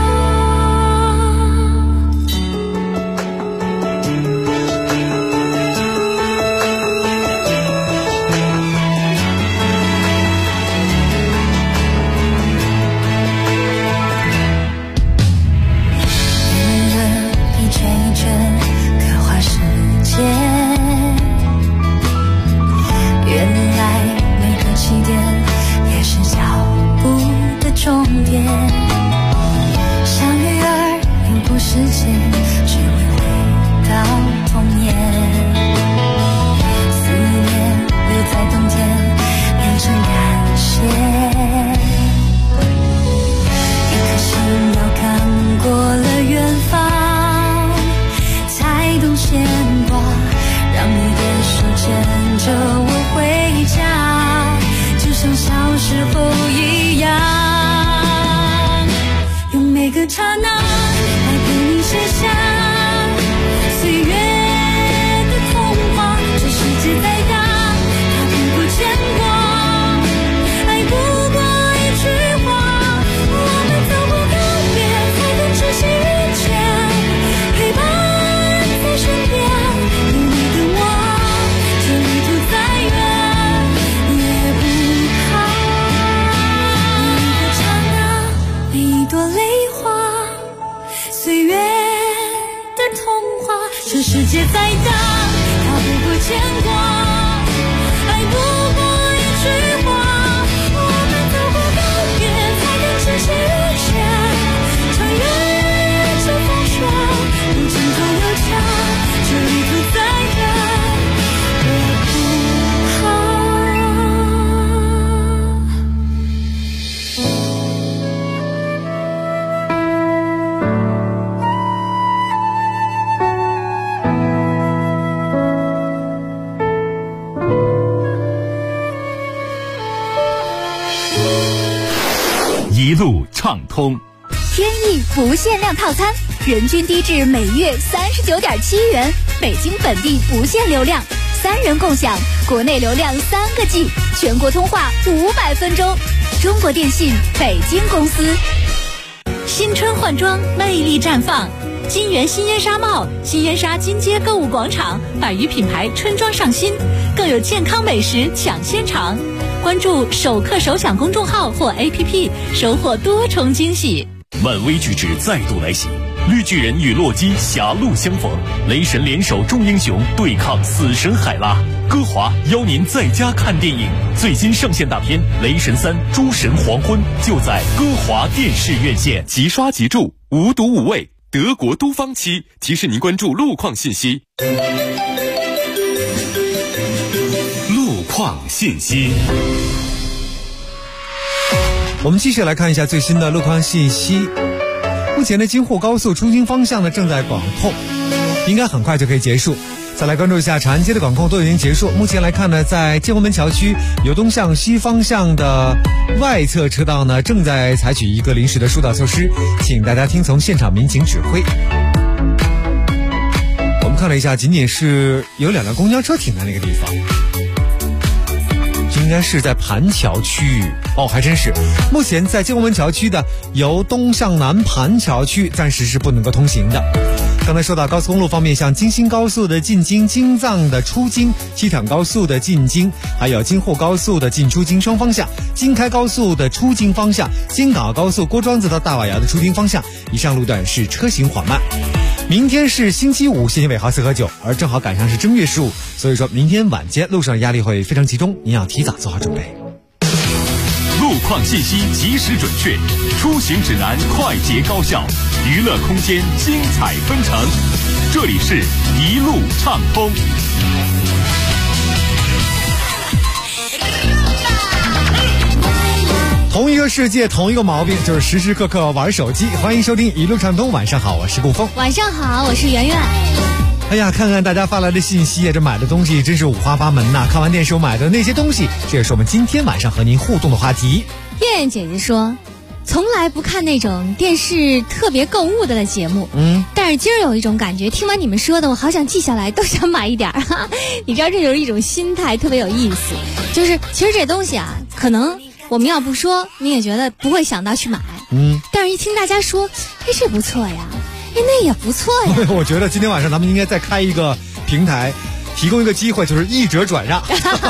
一路畅通， 天翼不限量套餐，人均低至每月39.7元，北京本地不限流量，3人共享，国内流量3个 G， 全国通话500分钟。中国电信北京公司。 新春换装，魅力绽放。 金源新烟纱帽、新烟纱金街购物广场百余品牌春装上新，更有健康美食抢先尝。关注首客首享公众号或 APP， 收获多重惊喜。 漫威巨制再度来袭，绿巨人与洛基狭路相逢，雷神联手众英雄对抗死神海拉。歌华邀您在家看电影，最新上线大片《雷神3：诸神黄昏》就在歌华电视院线。 即刷即注，无毒无味。德国都方漆提示您关注路况信息。 路况信息。 我们继续来看一下最新的路况信息。目前的京沪高速出京方向呢正在管控，应该很快就可以结束。再来关注一下长安街的管控都已经结束。目前来看呢，在建国门桥区由东向西方向的外侧车道呢正在采取一个临时的疏导措施，请大家听从现场民警指挥。我们看了一下，仅仅是有2辆公交车停在那个地方，应该是在盘桥区域哦，还真是。目前在建国门桥区的由东向南盘桥区暂时是不能够通行的。刚才说到高速公路方面，像京新高速的进京、京藏的出京、西坦高速的进京，还有京沪高速的进出京双方向，京开高速的出京方向，京港澳高速郭庄子到大瓦窑的出京方向，以上路段是车行缓慢。明天是星期五，限行尾号4和9，而正好赶上是正月15，所以说明天晚间路上压力会非常集中，您要提早做好准备。 路况信息及时准确，出行指南快捷高效，娱乐空间精彩纷呈。这里是一路畅通。 同一个世界，同一个毛病，就是时时刻刻玩手机。欢迎收听一路畅通，晚上好，我是顾峰。 晚上好，我是圆圆。 哎呀，看看大家发来的信息，这买的东西真是五花八门呐！看完电视我买的那些东西，这也是我们今天晚上和您互动的话题。 燕燕姐姐说，从来不看那种电视特别购物的节目，但是今儿有一种感觉，听完你们说的，我好想记下来，都想买一点哈。你知道这就是一种心态，特别有意思。就是其实这东西啊，可能我们要不说，你也觉得不会想到去买，但是一听大家说，哎，这不错呀。哎，那也不错呀。 我觉得今天晚上咱们应该再开一个平台，提供一个机会，就是一折转让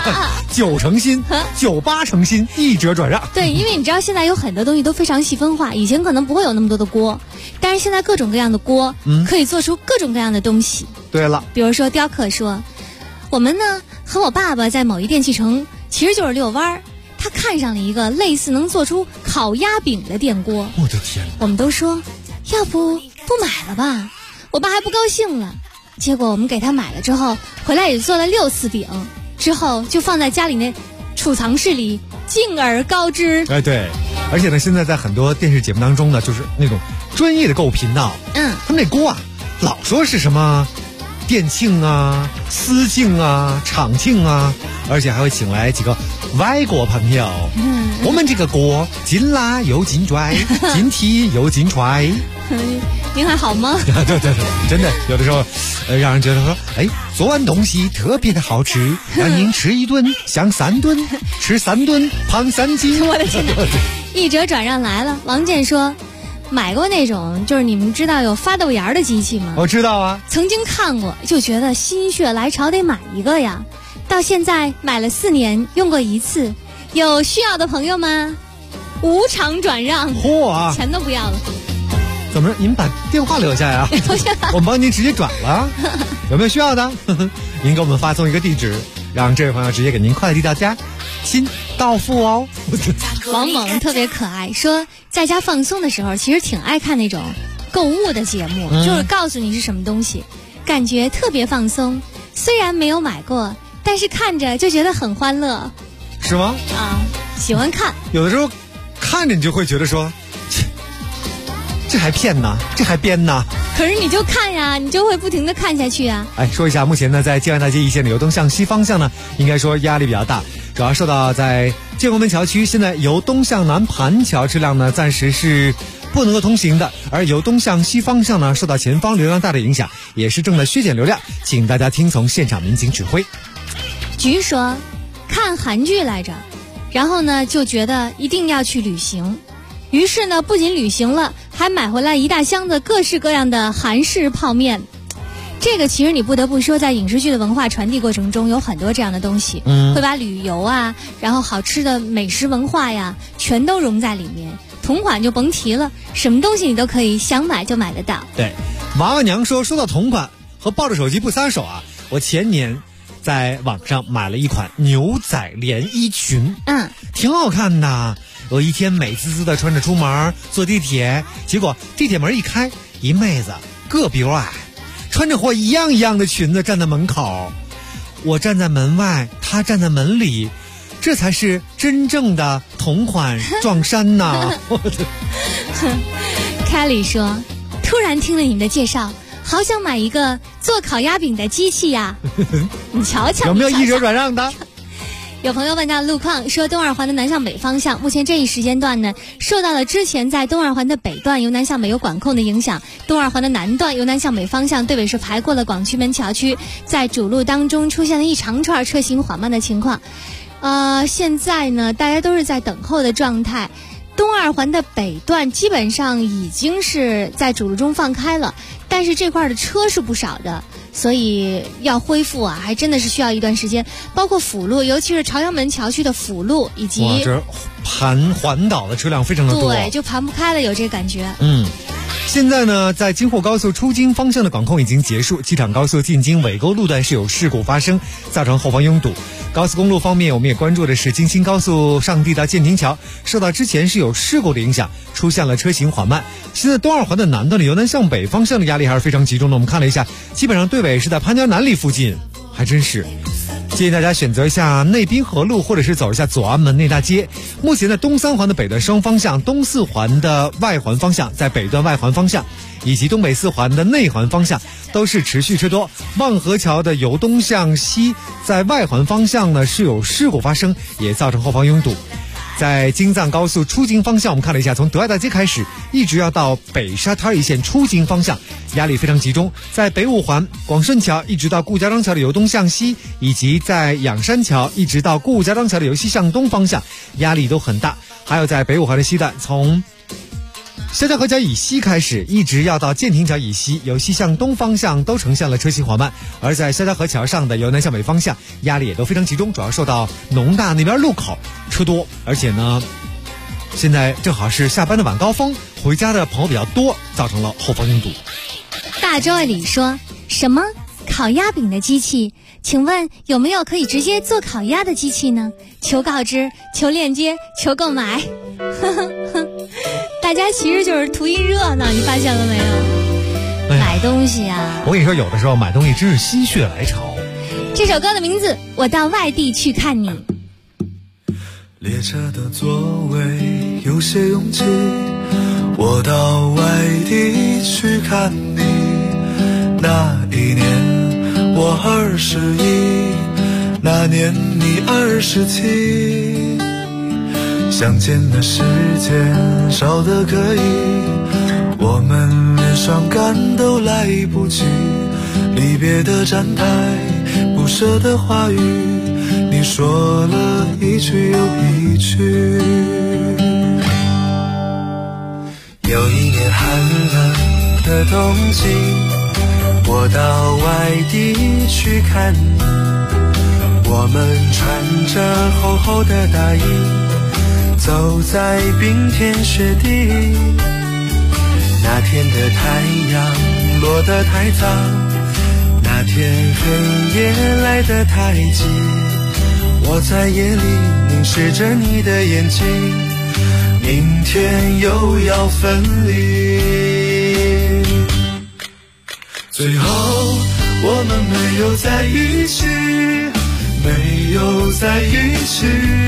，9成新，9、8成新，一折转让。 对，因为你知道现在有很多东西都非常细分化，以前可能不会有那么多的锅，但是现在各种各样的锅，可以做出各种各样的东西。 对了， 比如说雕刻说，我们呢和我爸爸在某一电器城，其实就是遛弯，他看上了一个类似能做出烤鸭饼的电锅。 我的天！ 我们都说，要不买了吧？我爸还不高兴了。结果我们给他买了之后，回来也做了6次饼，之后就放在家里那储藏室里，敬而高之。 哎，对，而且呢，现在在很多电视节目当中呢，就是那种专业的购物频道，他们那锅啊，老说是什么店庆啊、私庆啊、厂庆啊，而且还会请来几个外国朋友。我们这个锅紧拉又紧拽，紧踢又紧踹。 您还好吗？ 对，真的有的时候，让人觉得说，哎，做完东西特别的好吃，让您吃一顿像3顿，吃3顿胖3斤。 我的天哪！一折转让来了，王健说，买过那种就是你们知道有发豆芽的机器吗？ 我知道啊， 曾经看过，就觉得心血来潮得买一个呀。到现在买了4年，用过1次，有需要的朋友吗？无偿转让， 嚯， 钱都不要了。 怎么着？您把电话留下呀？我们帮您直接转了。有没有需要的？您给我们发送一个地址，让这位朋友直接给您快递到家，亲到付哦。 王猛特别可爱，说在家放松的时候，其实挺爱看那种购物的节目，就是告诉你是什么东西，感觉特别放松。虽然没有买过，但是看着就觉得很欢乐。 是吗？ 啊，喜欢看。 有的时候看着你就会觉得说，这还骗呢，这还编呢。 可是你就看呀，你就会不停地看下去啊。 哎，说一下，目前呢，在建安大街一线的由东向西方向呢，应该说压力比较大，主要受到在建国门桥区，现在由东向南盘桥车辆呢暂时是不能够通行的，而由东向西方向呢，受到前方流量大的影响，也是正在削减流量，请大家听从现场民警指挥。 菊说，看韩剧来着，然后呢就觉得一定要去旅行，于是呢不仅旅行了， 还买回来一大箱子各式各样的韩式泡面。这个其实你不得不说，在影视剧的文化传递过程中，有很多这样的东西，会把旅游啊，然后好吃的美食文化呀，全都融在里面。同款就甭提了，什么东西你都可以想买就买得到。 对，娃娃娘说到同款和抱着手机不撒手啊，我前年在网上买了一款牛仔连衣裙，挺好看的。我一天美滋滋的穿着出门坐地铁，结果地铁门一开，一妹子个比我矮，穿着和一样的裙子站在门口，我站在门外，她站在门里，这才是真正的同款撞衫呐！ 凯里说，突然听了你们的介绍，好想买一个做烤鸭饼的机器呀！你瞧瞧， 有没有一折转让的？ 有朋友问到路况，说东二环的南向北方向，目前这一时间段呢，受到了之前在东二环的北段由南向北有管控的影响，东二环的南段由南向北方向对尾是排过了广渠门桥区，在主路当中出现了一长串车行缓慢的情况。现在呢，大家都是在等候的状态。东二环的北段基本上已经是在主路中放开了，但是这块的车是不少的，所以要恢复啊，还真的是需要一段时间。包括辅路，尤其是朝阳门桥区的辅路，以及这环岛的车辆非常的多， 对，就盘不开了，有这个感觉。 现在呢，在京沪高速出京方向的管控已经结束，机场高速进京尾沟路段是有事故发生，造成后方拥堵。高速公路方面，我们也关注的是京新高速上地到建亭桥，受到之前是有事故的影响，出现了车行缓慢。现在东二环的南段的由南向北方向的压力还是非常集中的，我们看了一下，基本上队尾是在潘家南里附近，还真是建议大家选择一下内滨河路，或者是走一下左安门内大街。目前在东三环的北段双方向，东四环的外环方向，在北段外环方向，以及东北四环的内环方向都是持续车多。望河桥的由东向西，在外环方向呢是有事故发生，也造成后方拥堵。在京藏高速出京方向，我们看了一下，从德爱大街开始，一直要到北沙滩一线出京方向，压力非常集中。在北五环广顺桥一直到顾家庄桥的由东向西，以及在仰山桥一直到顾家庄桥的由西向东方向，压力都很大。还有在北五环的西段，从肖家河桥以西开始，一直要到建亭桥以西，由西向东方向都呈现了车行缓慢。而在肖家河桥上的由南向北方向，压力也都非常集中，主要受到农大那边路口车多，而且呢，现在正好是下班的晚高峰，回家的朋友比较多，造成了后方拥堵。 大周爱里说，什么烤鸭饼的机器？请问有没有可以直接做烤鸭的机器呢？求告知，求链接，求购买。大家其实就是图一热闹，你发现了没有？买东西啊， 我跟你说，有的时候买东西真是心血来潮。 这首歌的名字《我到外地去看你》。 列车的座位有些拥挤，我到外地去看你。那一年我21，那年你27，相见的时间少得可以，我们连伤感都来不及。离别的站台，不舍的话语，你说了一句又一句。有一年寒冷的冬季，我到外地去看你，我们穿着厚厚的大衣，走在冰天雪地。那天的太阳落得太早，那天黑夜来得太急，我在夜里凝视着你的眼睛，明天又要分离。最后我们没有在一起，没有在一起，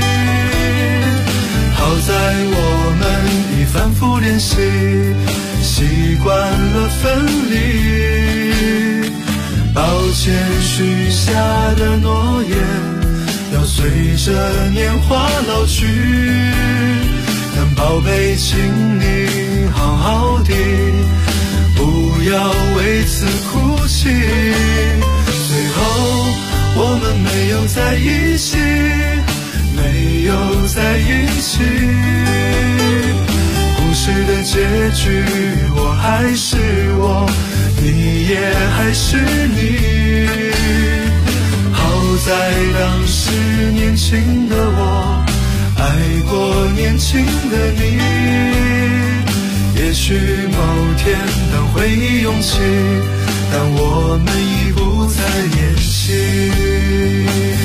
好在我们已反复练习，习惯了分离。抱歉许下的诺言要随着年华老去，但宝贝请你好好的，不要为此哭泣。最后我们没有在一起，没有在一起，故事的结局，我还是我，你也还是你。好在当时年轻的我，爱过年轻的你。也许某天当回忆涌起，但我们已不再年轻。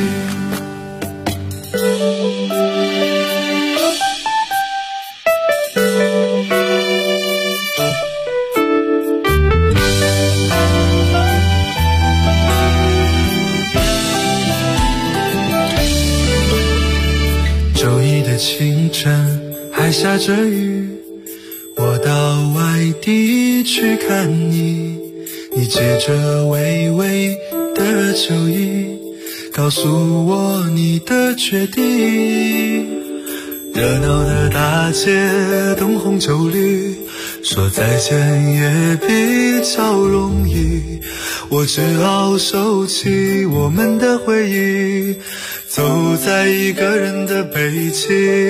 周一的清晨还下着雨，我到外地去看你，你借着微微的酒意告诉我你的决定。热闹的大街灯红酒绿，说再见也比较容易，我只好收起我们的回忆，走在一个人的北京。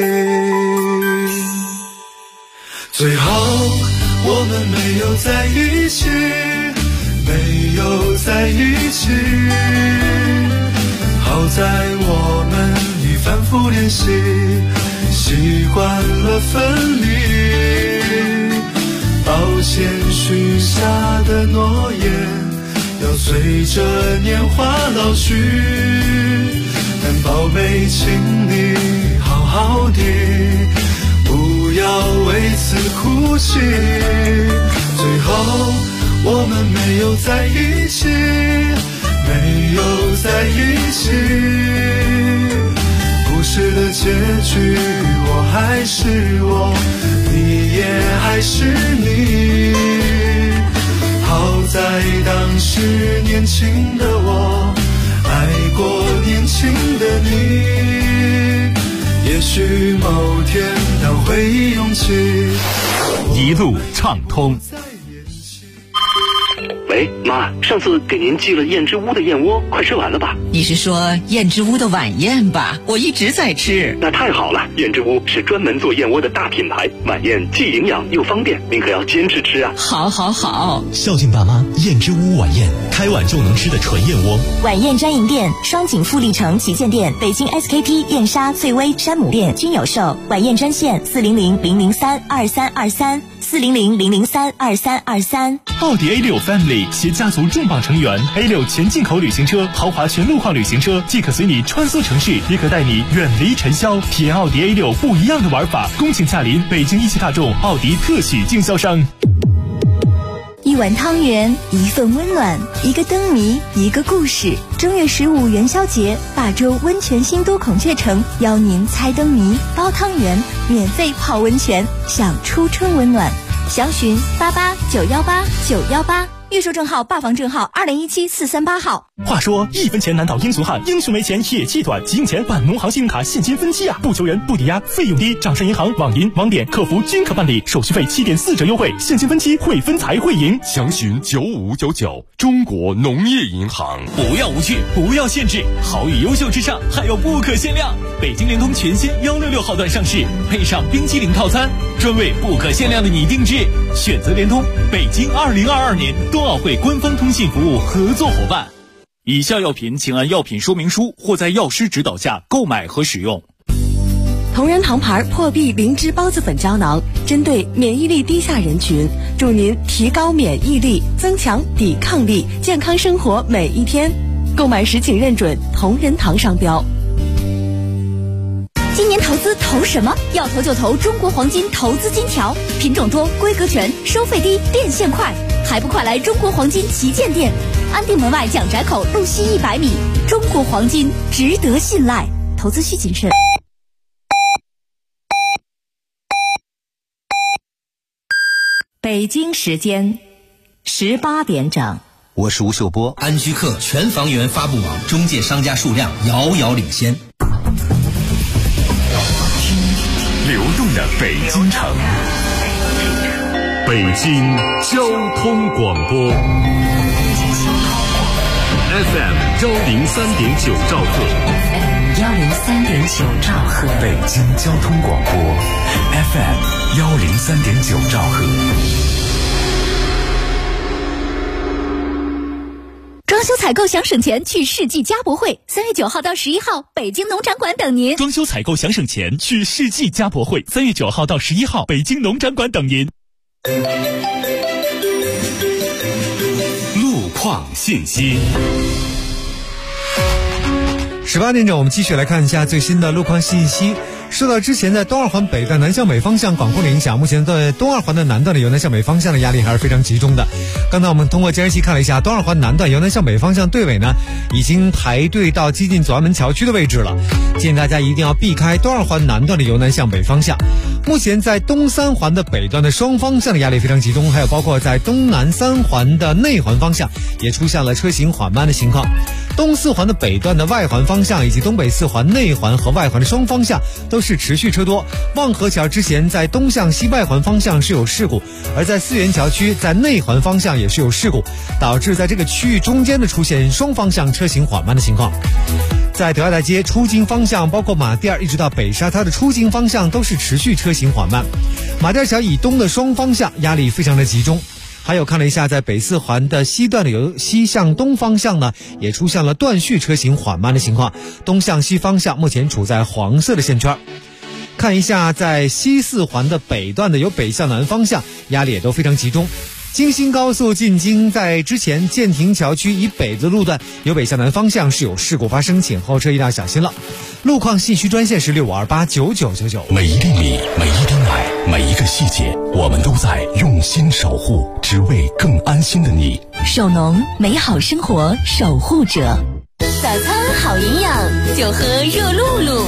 最后我们没有在一起，没有在一起，好在我们已反复练习，习惯了分离。抱歉许下的诺言要随着年华老去，但宝贝请你好好的，不要为此哭泣。最后我们没有在一起，没有在一起，故事的结局我还是我，你也还是你。好在当时年轻的我，爱过年轻的你。也许某天当回忆涌起， 一路畅通。 喂，妈，上次给您寄了燕之屋的燕窝，快吃完了吧？ 你是说燕之屋的晚宴吧？我一直在吃。 那太好了，燕之屋是专门做燕窝的大品牌，晚宴既营养又方便，您可要坚持吃啊！ 好好好， 孝敬爸妈，燕之屋晚宴，开碗就能吃的纯燕窝。 晚宴专营店：双井富力城旗舰店、北京 SKP、燕莎、翠微、山姆店均有售。晚宴专线：400-003-2323，400-003-2323。 奥迪 A6 Family 携家族重磅成员 A6 全进口旅行车、豪华全路况旅行车，既可随你穿梭城市，也可带你远离尘嚣，体验奥迪 A6 不一样的玩法。恭请驾临北京一汽大众奥迪特许经销商。 一碗汤圆，一份温暖，一个灯谜，一个故事。正月15元宵节，霸州温泉新都孔雀城邀您猜灯谜、包汤圆，免费泡温泉，享初春温暖。详询88918918，预售证号、霸房证号2017-438号。 话说1分钱难倒英雄汉，英雄没钱也气短，急用钱办农行信用卡现金分期啊！不求人，不抵押，费用低，掌上银行、网银、网点、客服均可办理，手续费7.4折优惠，现金分期会分财会赢。 详询9599，中国农业银行。 不要无趣，不要限制，好与优秀之上还有不可限量。北京联通全新166号段上市，配上冰激凌套餐，专为不可限量的你定制。选择联通，北京2022年冬奥会官方通信服务合作伙伴。以下药品请按药品说明书或在药师指导下购买和使用。 同仁堂牌破壁灵芝孢子粉胶囊，针对免疫力低下人群，助您提高免疫力，增强抵抗力，健康生活每一天。购买时请认准同仁堂商标。 今年投资投什么？要投就投中国黄金投资金条，品种多，规格全，收费低，变现快，还不快来中国黄金旗舰店，安定门外蒋宅口路西100米。中国黄金值得信赖，投资需谨慎。 北京时间18点整。 我是吴秀波。安居客全房源发布网中介商家数量遥遥领先。 流动的北京城，北京交通广播 FM 103.9兆赫。 103.9兆赫， 北京交通广播 FM 103.9兆赫。 装修采购想省钱，去世纪家博会，3月9号到11号，北京农展馆等您。 装修采购想省钱，去世纪家博会，3月9号到11号，北京农展馆等您。 路况信息。 18点整，我们继续来看一下最新的路况信息。受到之前在东二环北段南向北方向管控的影响，目前在东二环的南段的由南向北方向的压力还是非常集中的。刚才我们通过监视器看了一下，东二环南段由南向北方向队尾呢，已经排队到接近左安门桥区的位置了。建议大家一定要避开东二环南段的由南向北方向。目前在东三环的北段的双方向的压力非常集中，还有包括在东南三环的内环方向也出现了车行缓慢的情况。东四环的北段的外环方向以及东北四环内环和外环的双方向都是持续车多。望河桥之前在东向西外环方向是有事故，而在四元桥区在内环方向也是有事故，导致在这个区域中间的出现双方向车行缓慢的情况。在德亚大街出京方向，包括马甸一直到北沙滩的出京方向都是持续车行缓慢。马甸桥以东的双方向压力非常的集中。还有看了一下，在北四环的西段的由西向东方向呢，也出现了断续车行缓慢的情况，东向西方向目前处在黄色的线圈。看一下在西四环的北段的由北向南方向压力也都非常集中。京新高速进京在之前建亭桥区以北的路段由北向南方向是有事故发生，请后车一定要小心了。路况信息专线是65289999。 每一粒米，每一滴奶，每一个细节，我们都在用心守护，只为更安心的你。 首农，美好生活守护者。 早餐好营养，就喝热露露。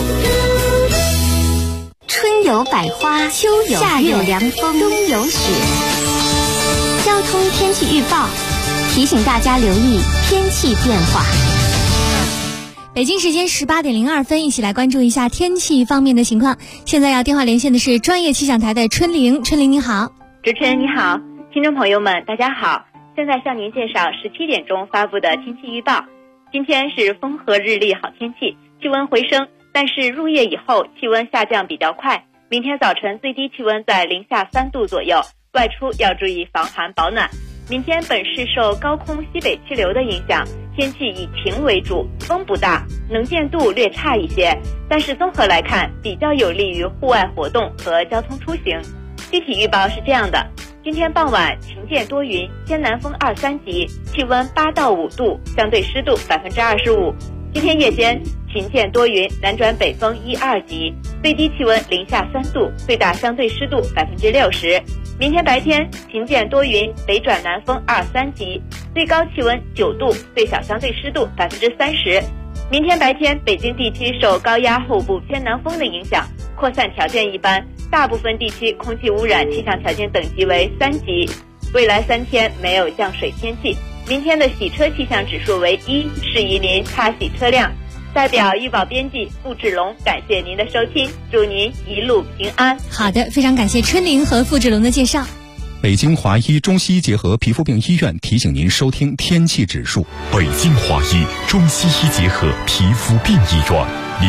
春有百花，秋有夏有凉风，冬有雪。交通天气预报提醒大家留意天气变化。 北京时间18点02分，一起来关注一下天气方面的情况。现在要电话连线的是专业气象台的春玲。春玲你好。 主持人你好，听众朋友们大家好，现在向您介绍17点钟发布的天气预报。今天是风和日丽好天气，气温回升，但是入夜以后气温下降比较快。明天早晨最低气温在零下3度左右，外出要注意防寒保暖。明天本市受高空西北气流的影响，天气以晴为主，风不大，能见度略差一些，但是综合来看比较有利于户外活动和交通出行。具体预报是这样的，今天傍晚晴见多云，偏南风2、3级，气温8到5度，相对湿度25%。今天夜间晴见多云，南转北风1、2级，最低气温零下3度，最大相对湿度60%。明天白天晴见多云，北转南风2、3级，最高气温9度，最小相对湿度30%。明天白天北京地区受高压后部偏南风的影响，扩散条件一般，大部分地区空气污染气象条件等级为3级。未来3天没有降水天气。明天的洗车气象指数为1，适宜您擦洗车辆。代表医保编辑付志龙感谢您的收听，祝您一路平安。 好的，非常感谢春玲和付志龙的介绍。 北京华医中西医结合皮肤病医院提醒您收听天气指数。 北京华医中西医结合皮肤病医院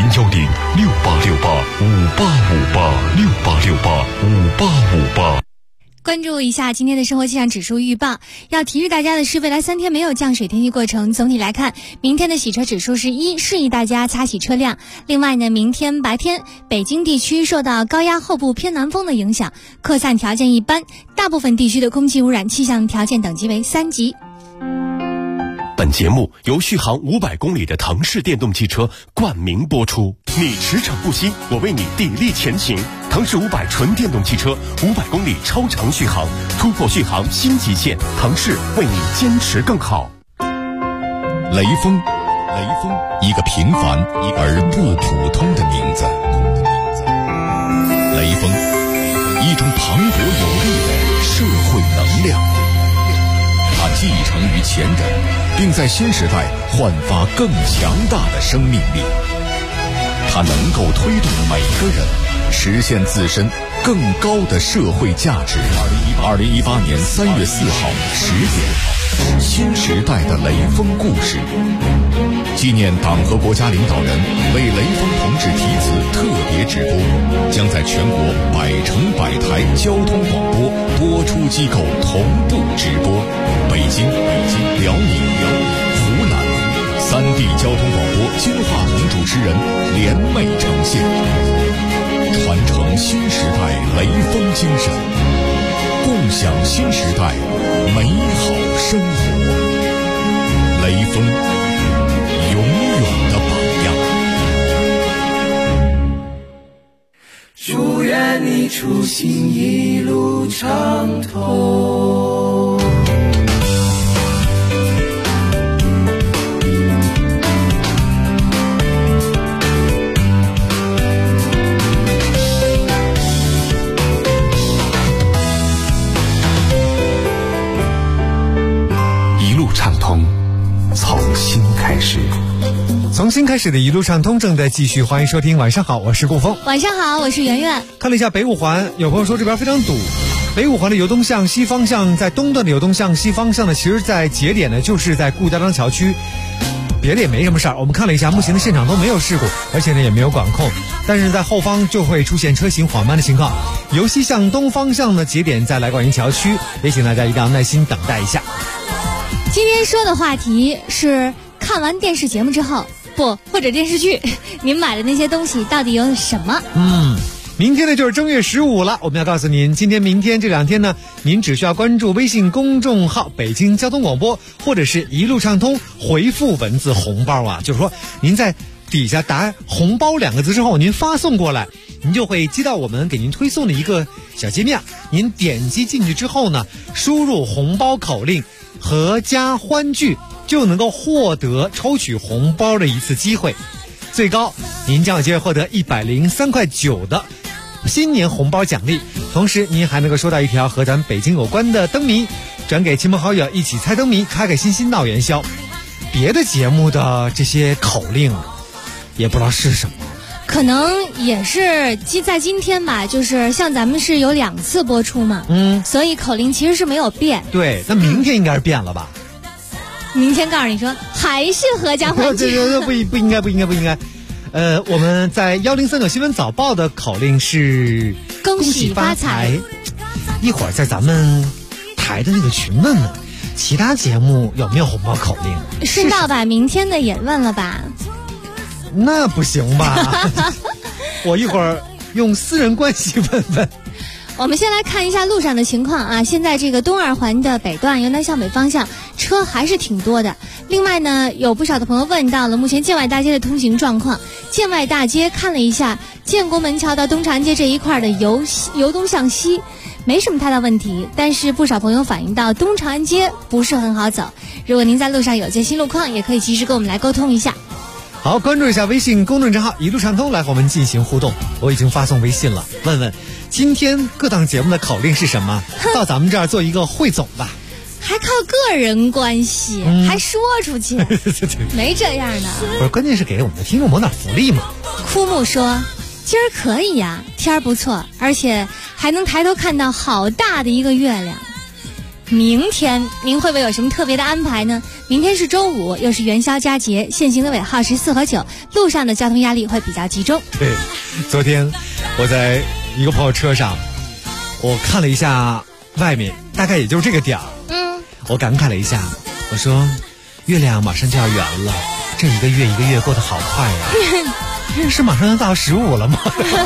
，0106868585858，68685858。 关注一下今天的生活气象指数预报。要提示大家的是，未来3天没有降水天气过程。总体来看，明天的洗车指数是1，适宜大家擦洗车辆。另外呢，明天白天北京地区受到高压后部偏南风的影响，扩散条件一般，大部分地区的空气污染气象条件等级为3级。 本节目由续航500公里的腾势电动汽车冠名播出。你驰骋不息，我为你砥砺前行。腾势500纯电动汽车，500公里超长续航，突破续航新极限。腾势为你坚持更好。 雷锋，一个平凡而不普通的名字。雷锋，一种磅礴有力的社会能量。他继承于前人，并在新时代焕发更强大的生命力。他能够推动每个人实现自身更高的社会价值。2018年3月4号10点，新时代的雷锋故事。 纪念党和国家领导人为雷锋同志题词特别直播，将在全国100城100台交通广播播出机构同步直播。北京、辽宁、湖南3地交通广播金话筒主持人联袂呈现，传承新时代雷锋精神，共享新时代美好生活。雷锋永远的榜样。 祝愿你出行一路畅通。 从新开始， 从新开始的一路畅通正在继续，欢迎收听。晚上好，我是顾峰。 晚上好，我是圆圆。 看了一下北五环，有朋友说这边非常堵。北五环的由东向西方向，在东段的由东向西方向呢，其实在节点呢就是在顾家庄桥区，别的也没什么事儿。我们看了一下，目前的现场都没有事故，而且呢也没有管控，但是在后方就会出现车行缓慢的情况。由西向东方向的节点在来广营桥区，也请大家一定要耐心等待一下。 今天说的话题是看完电视节目之后，或者电视剧，您买的那些东西到底有什么？ 明天呢就是正月15了，我们要告诉您，今天、明天这2天呢，您只需要关注微信公众号北京交通广播，或者是一路畅通，回复文字红包啊，就是说您在底下打红包2个字之后，您发送过来，您就会接到我们给您推送的一个小界面，您点击进去之后呢，输入红包口令阖家欢聚，就能够获得抽取红包的一次机会，最高您将有机会获得103.9块的新年红包奖励，同时您还能够收到一条和咱们北京有关的灯谜，转给亲朋好友一起猜灯谜，开开心心闹元宵。别的节目的这些口令也不知道是什么， 可能也是在今天吧，就是像咱们是有2次播出嘛，所以口令其实是没有变。 对，那明天应该是变了吧？ 明天告诉你说还是阖家欢聚， 不应该。我们在1039新闻早报的口令是恭喜发财。 一会儿在咱们台的那个群问问，其他节目有没有红包口令？ 顺道把明天的也问了吧？ 那不行吧？我一会儿用私人关系问问。 我们先来看一下路上的情况啊，现在这个东2环的北段由南向北方向车还是挺多的。另外呢，有不少的朋友问到了目前建外大街的通行状况。建外大街看了一下，建国门桥到东长安街这一块的由东向西没什么太大问题，但是不少朋友反映到东长安街不是很好走。如果您在路上有些新路况，也可以及时跟我们来沟通一下。 好，关注一下微信公众账号一路畅通，来和我们进行互动。我已经发送微信了，问问今天各档节目的口令是什么，到咱们这儿做一个汇总吧。 还靠个人关系，还说出去，没这样的。 不是，关键是给我们的听众谋点福利嘛。 枯木说今儿可以呀，天儿不错，而且还能抬头看到好大的一个月亮。明天您会不会有什么特别的安排呢？明天是周五，又是元宵佳节，限行的尾号是4和9，路上的交通压力会比较集中。 对，昨天我在一个朋友车上，我看了一下外面，大概也就是这个点儿。我感慨了一下，我说月亮马上就要圆了，这一个月过得好快呀。是马上要到15了吗？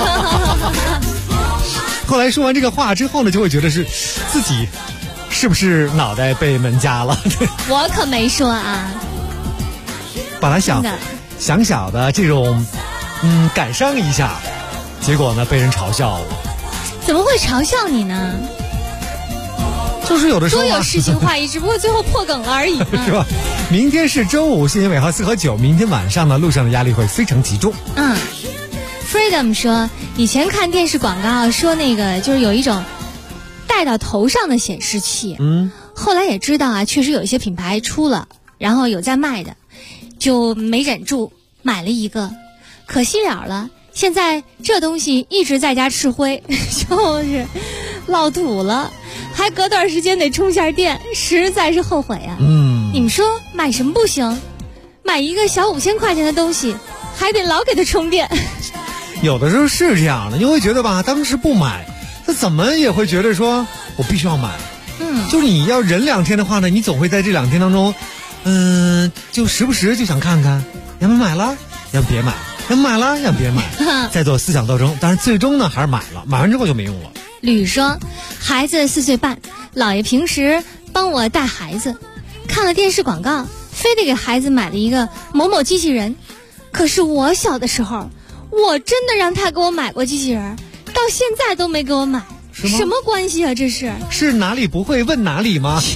后来说完这个话之后呢，就会觉得是自己是不是脑袋被门夹了？ 我可没说啊。 本来想小的这种感伤一下，结果呢被人嘲笑了。 怎么会嘲笑你呢？ 就是有的时候多有诗情画意，只不过最后破梗了而已是吧？明天是周五，限行尾号4和9，明天晚上呢路上的压力会非常集中。 Freedom 说以前看电视广告说那个就是有一种戴到头上的显示器，后来也知道啊，确实有一些品牌出了，然后有在卖的，就没忍住买了一个，可惜了。现在这东西一直在家吃灰，就是落土了，还隔段时间得充下电，实在是后悔啊。你们说买什么不行？ 买一个小5000块钱的东西，还得老给它充电。 有的时候是这样的，你会觉得吧，当时不买，他怎么也会觉得说我必须要买。就是你要忍2天的话呢，你总会在这2天当中，就时不时就想看看，要不买了，要不别买，要不买了，要不别买，再做思想斗争。但是最终呢，还是买了，买完之后就没用了。 吕说，孩子4岁半，姥爷平时帮我带孩子，看了电视广告，非得给孩子买了一个某某机器人。可是我小的时候，我真的让他给我买过机器人，到现在都没给我买。什么关系啊？这是哪里不会问哪里吗？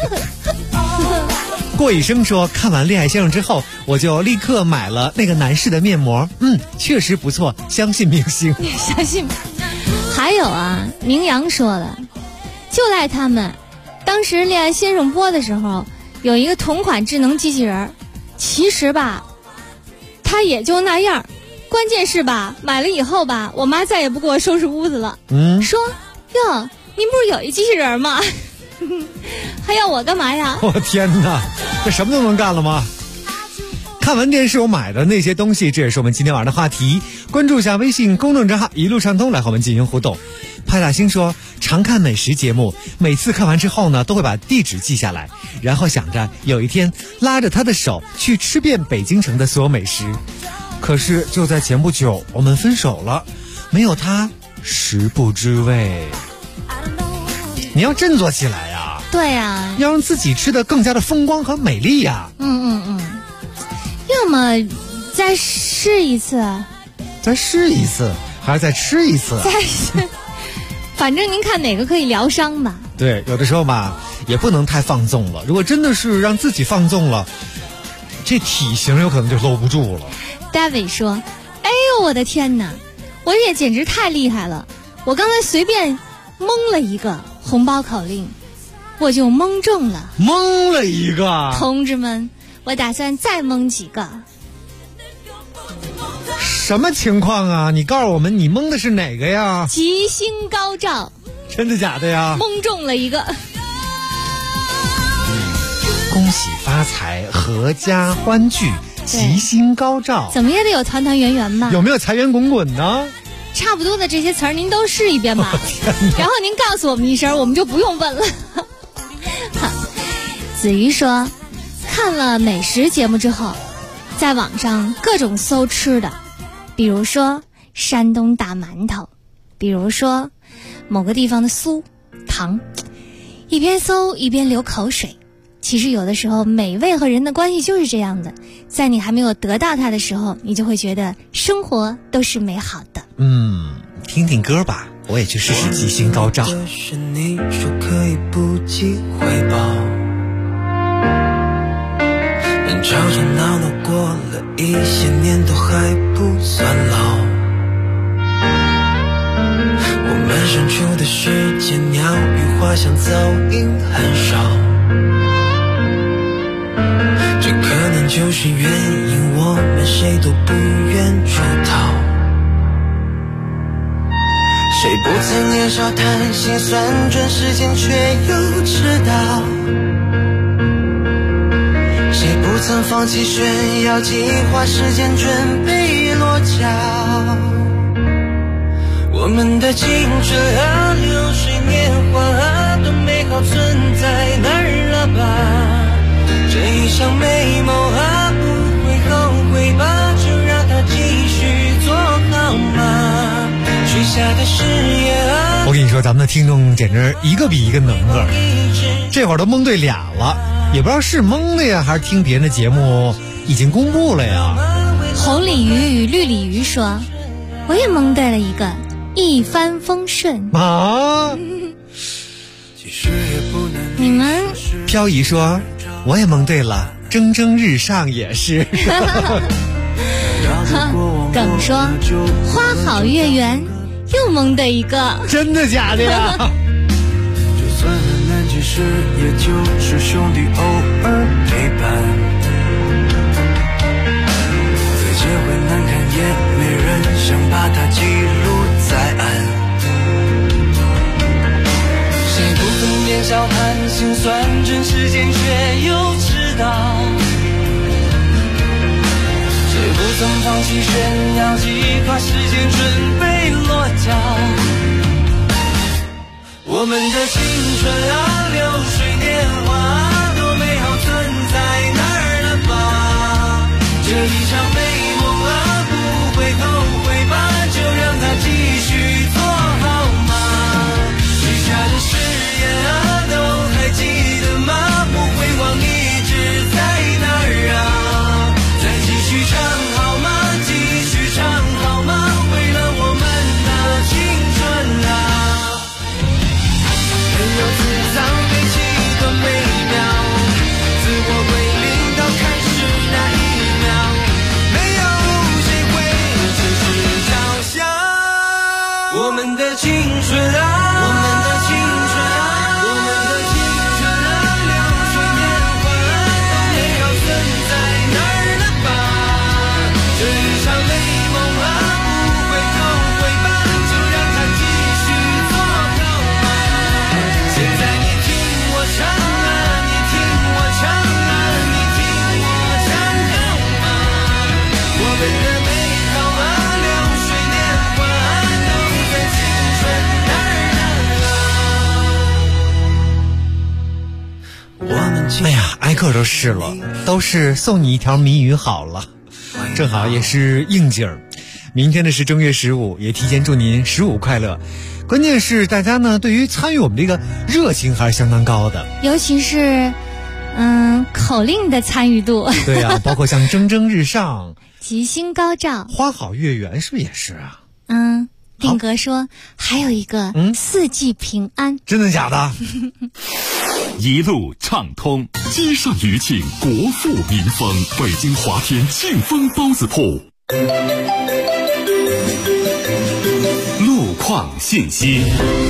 过一生说，看完《恋爱先生》之后，我就立刻买了那个男士的面膜，确实不错，相信明星。 相信。还有啊，明阳说了，就赖他们，当时《恋爱先生》播的时候，有一个同款智能机器人，其实吧，它也就那样。关键是吧，买了以后吧，我妈再也不给我收拾屋子了。说，哟，您不是有一机器人吗？还要我干嘛呀？ 我天哪，这什么都能干了吗？看完电视我买的那些东西，这也是我们今天晚上的话题。关注一下微信公众账号一路畅通，来和我们进行互动。派大星说，常看美食节目，每次看完之后呢，都会把地址记下来，然后想着有一天拉着他的手去吃遍北京城的所有美食。可是就在前不久我们分手了，没有他食不知味。你要振作起来呀！ 对呀， 要让自己吃得更加的风光和美丽呀。 要么再试一次， 再试一次，还是再吃一次？ 再试，反正您看哪个可以疗伤吧。 对，有的时候吧也不能太放纵了，如果真的是让自己放纵了，这体型有可能就搂不住了。 David 说，哎呦我的天哪，我也简直太厉害了，我刚才随便蒙了一个红包口令，我就蒙中了。 蒙了一个？ 同志们，我打算再蒙几个。 什么情况啊？你告诉我们，你蒙的是哪个呀？ 吉星高照。 真的假的呀？ 蒙中了一个。 恭喜发财，阖家欢聚，吉星高照， 怎么也得有团团圆圆吧？ 有没有财源滚滚呢？ 差不多的这些词儿您都试一遍吧，然后您告诉我们一声，我们就不用问了。子瑜说，看了美食节目之后，在网上各种搜吃的，比如说山东大馒头，比如说某个地方的酥糖，一边搜一边流口水。其实有的时候美味和人的关系就是这样的，在你还没有得到它的时候，你就会觉得生活都是美好的。 听听歌吧，我也去试试吉星高照。 就是你说可以不计回报，但吵吵闹闹过了一些年都还不算老。我们身处的世界鸟语花香早已很少，这可能就是原因，我们谁都不愿出逃。谁不曾年少谈心算准时间却又迟到，谁不曾放弃炫耀计划时间准备落脚。我们的青春啊，流水年华啊，多美好存在哪儿了吧？这一场美梦啊，不会后悔吧？就让它继续做好吗？许下的誓言啊， 我跟你说，咱们的听众简直一个比一个能个，这会儿都蒙对俩了，也不知道是蒙的呀，还是听别人的节目已经公布了呀。 红鲤鱼与绿鲤鱼说，我也蒙对了一个，一帆风顺啊。 你们漂移说，我也蒙对了，蒸蒸日上也是。 耿说，花好月圆，又蒙对一个， 真的假的呀？ 就算很难解释，也就是兄弟偶尔陪伴。再结婚难看，也没人想把它记录在案。谁不曾年少谈心算准时间，却又迟到。 曾放弃炫耀，计划时间准备落脚。我们的青春啊，流水年华，多美好存在那儿了吧？这一场美梦啊，不会后悔吧？就让它继续做好吗？许下的誓言啊，都还记得吗？不会忘，一直在那儿啊。再继续唱好吗？继续唱好吗？为了我们的青春啊。没有自藏悲戚的美妙，自我归零到开始那一秒，没有谁会真实着想。我们的青春啊，我们的青春啊，我们的青春啊，流水年华，多美好存在哪儿了吧？这一场美梦啊，不会后悔吧？就让它继续做好吗？现在你听我唱啊，你听我唱啊，你听我唱好吗？我们的美好啊，流水年华，都在青春那儿哎呀，挨个都是了，都是送你一条谜语好了，正好也是应景儿。明天呢是正月15，也提前祝您15快乐。关键是大家呢对于参与我们这个热情还是相当高的， 尤其是口令的参与度。 对啊，包括像蒸蒸日上、 吉星高照、 花好月圆，是不是也是啊？ 定格说还有一个四季平安。 真的假的？ 一路畅通，积善余庆，国富民丰。北京华天庆丰包子铺。路况信息。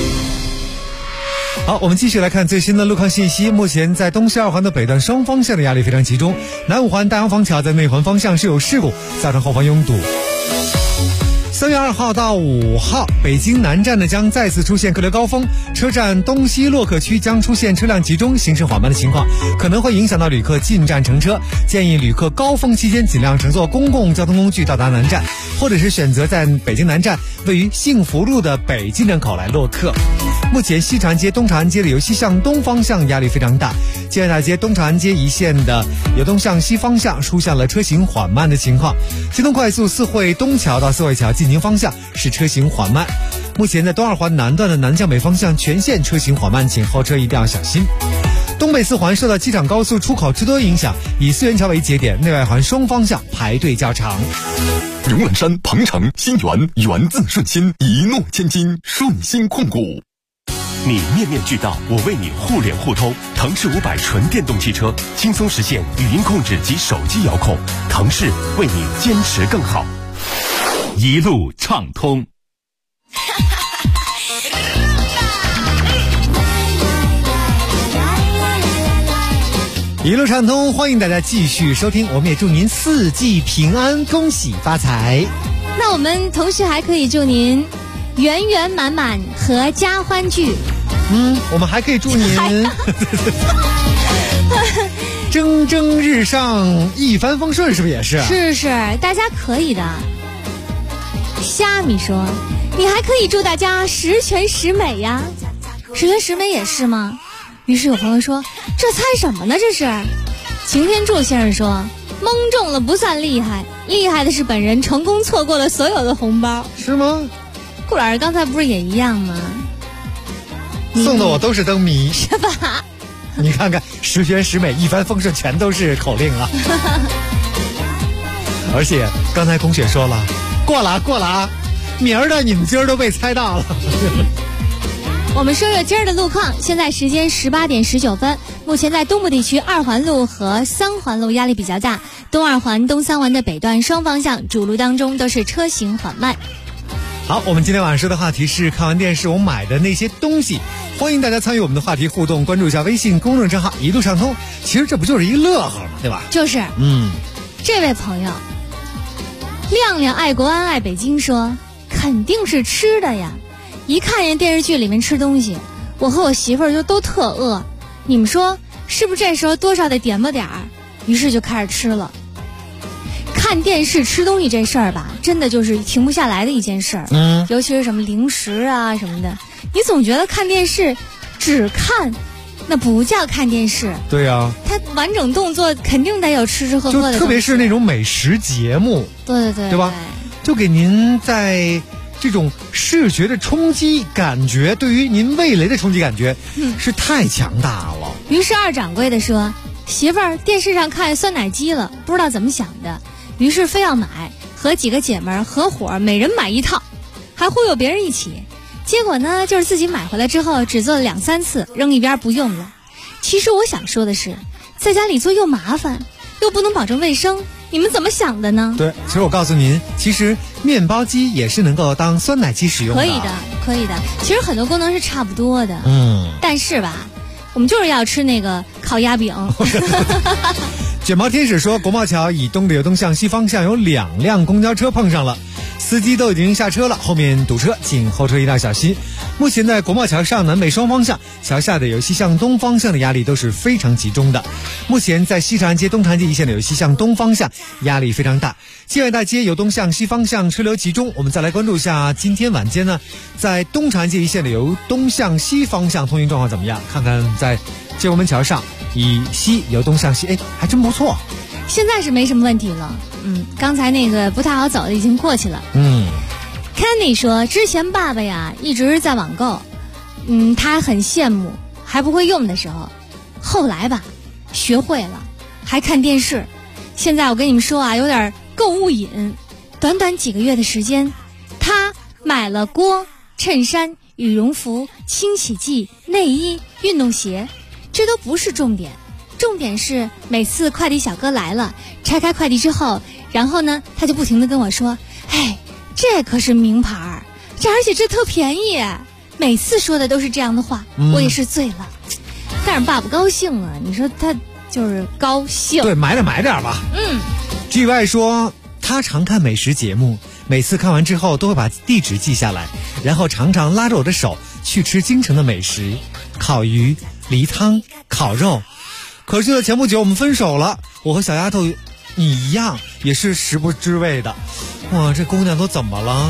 好，我们继续来看最新的路况信息。目前在东西二环的北段双方向的压力非常集中，南五环大洋坊桥在内环方向是有事故，造成后方拥堵。3月2号到5号，北京南站呢将再次出现客流高峰，车站东西洛克区将出现车辆集中、行驶缓慢的情况，可能会影响到旅客进站乘车。建议旅客高峰期间尽量乘坐公共交通工具到达南站，或者是选择在北京南站位于幸福路的北进站口来落客。目前西长安街、东长安街的由西向东方向压力非常大，建安大街、东长安街一线的由东向西方向出现了车行缓慢的情况。京东快速四惠东桥到四惠桥进京方向是车行缓慢。目前在东二环南段的南向北方向全线车行缓慢，请后车一定要小心。东北四环受到机场高速出口之多影响，以四元桥为节点，内外环双方向排队较长。 荣兰山、鹏城、新源，源自顺心，一诺千金，顺心控股。 你面面俱到，我为你互联互通。腾势500纯电动汽车，轻松实现语音控制及手机遥控。腾势为你坚持更好，一路畅通。 一路畅通，欢迎大家继续收听，我们也祝您四季平安，恭喜发财。 那我们同时还可以祝您圆圆满满，阖家欢聚。 我们还可以祝您蒸蒸日上，一帆风顺，是不是也是？ 是，大家可以的。虾米说，你还可以祝大家十全十美呀。十全十美也是吗？于是有朋友说，这猜什么呢？这是。擎天柱先生说，蒙中了不算厉害，厉害的是本人成功错过了所有的红包。 是吗？ 顾老师刚才不是也一样吗？ 送的我都是灯谜， 是吧？ 你看看，十全十美、一帆风顺，全都是口令啊！而且刚才同学说了，过了啊，明儿的你们今儿都被猜到了。 我们说说今儿的路况，现在时间18点19分，目前在东部地区2环路和3环路压力比较大，东2环、东3环的北段双方向主路当中都是车行缓慢。 好，我们今天晚上说的话题是看完电视我买的那些东西，欢迎大家参与我们的话题互动，关注一下微信公众账号一路畅通。其实这不就是一个乐呵吗？对吧？ 就是。这位朋友亮亮爱国安爱北京说，肯定是吃的呀，一看人电视剧里面吃东西，我和我媳妇儿就都特饿，你们说是不是这时候多少得点吧点儿？于是就开始吃了。 看电视吃东西这事儿吧，真的就是停不下来的一件事儿。尤其是什么零食啊什么的，你总觉得看电视只看，那不叫看电视。 对呀， 它完整动作肯定得有吃吃喝喝的， 就特别是那种美食节目，对吧？就给您在这种视觉的冲击感觉，对于您味蕾的冲击感觉，是太强大了。 于是二掌柜的说，媳妇儿电视上看酸奶鸡了，不知道怎么想的，于是非要买，和几个姐们儿合伙每人买一套，还忽悠别人一起。结果呢，就是自己买回来之后只做了2、3次，扔一边不用了。其实我想说的是，在家里做又麻烦，又不能保证卫生，你们怎么想的呢？ 对，其实我告诉您，其实面包机也是能够当酸奶机使用的。 可以的。其实很多功能是差不多的。但是吧，我们就是要吃那个烤鸭饼。 卷毛天使说，国贸桥以东流东向西方向有2辆公交车碰上了，司机都已经下车了，后面堵车，请后车一定要小心。目前在国贸桥上南北双方向，桥下的由西向东方向的压力都是非常集中的。目前在西长安街、东长安街一线的由西向东方向压力非常大，建外大街由东向西方向车流集中。我们再来关注一下今天晚间呢，在东长安街一线的由东向西方向通行状况怎么样？看看在建国门桥上以西由东向西，还真不错。 现在是没什么问题了。刚才那个不太好走的已经过去了。Candy 说，之前爸爸呀一直在网购，他很羡慕还不会用的时候，后来吧学会了，还看电视。现在我跟你们说啊，有点购物瘾。短短几个月的时间，他买了锅、衬衫、羽绒服、清洗剂、内衣、运动鞋，这都不是重点。重点是每次快递小哥来了，拆开快递之后，然后呢他就不停地跟我说，这可是名牌，而且这特便宜。每次说的都是这样的话，我也是醉了。但是爸不高兴啊，你说他就是高兴。 对，买点吧。GY 说，他常看美食节目，每次看完之后都会把地址记下来，然后常常拉着我的手去吃京城的美食，烤鱼、梨汤、烤肉。可是呢，前不久我们分手了，我和小丫头你一样也是食不知味的。哇，这姑娘都怎么了？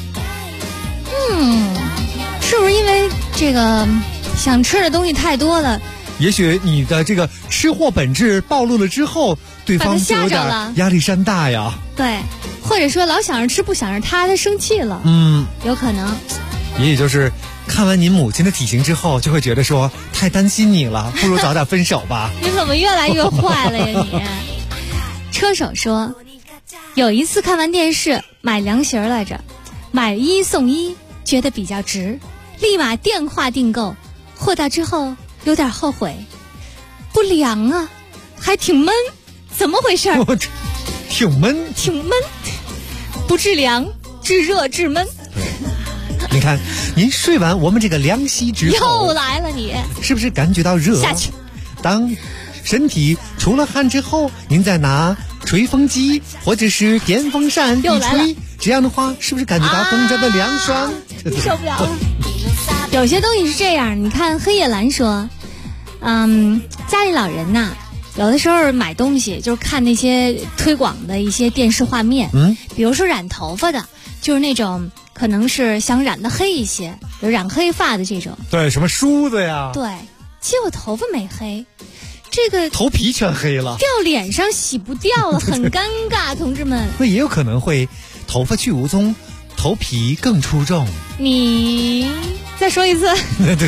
是不是因为这个想吃的东西太多了？ 也许你的这个吃货本质暴露了之后，对方就有点压力山大呀。 对，或者说老想着吃不想着他生气了。有可能。 也许就是看完您母亲的体型之后，就会觉得说太担心你了，不如早点分手吧。 你怎么越来越坏了呀你？车手说，有一次看完电视买凉席来着，买1送1，觉得比较值，立马电话订购，货到之后有点后悔，不凉啊，还挺闷，怎么回事？ 挺闷， 不治凉，治热治闷。 你看，您睡完我们这个凉席之后， 又来了你， 是不是感觉到热？ 下去。 当身体出了汗之后，您再拿吹风机或者是电风扇一吹，这样的话是不是感觉到更加的凉爽？ 你受不了了。有些东西是这样，你看黑夜蓝说，家里老人呐，有的时候买东西就是看那些推广的一些电视画面，比如说染头发的，就是那种可能是想染的黑一些，有染黑发的这种。 对，什么梳子呀？ 对，结果头发没黑，这个头皮全黑了， 掉脸上洗不掉了，很尴尬，同志们。 那也有可能会头发去无踪，头皮更出众。 你再说一次。 对。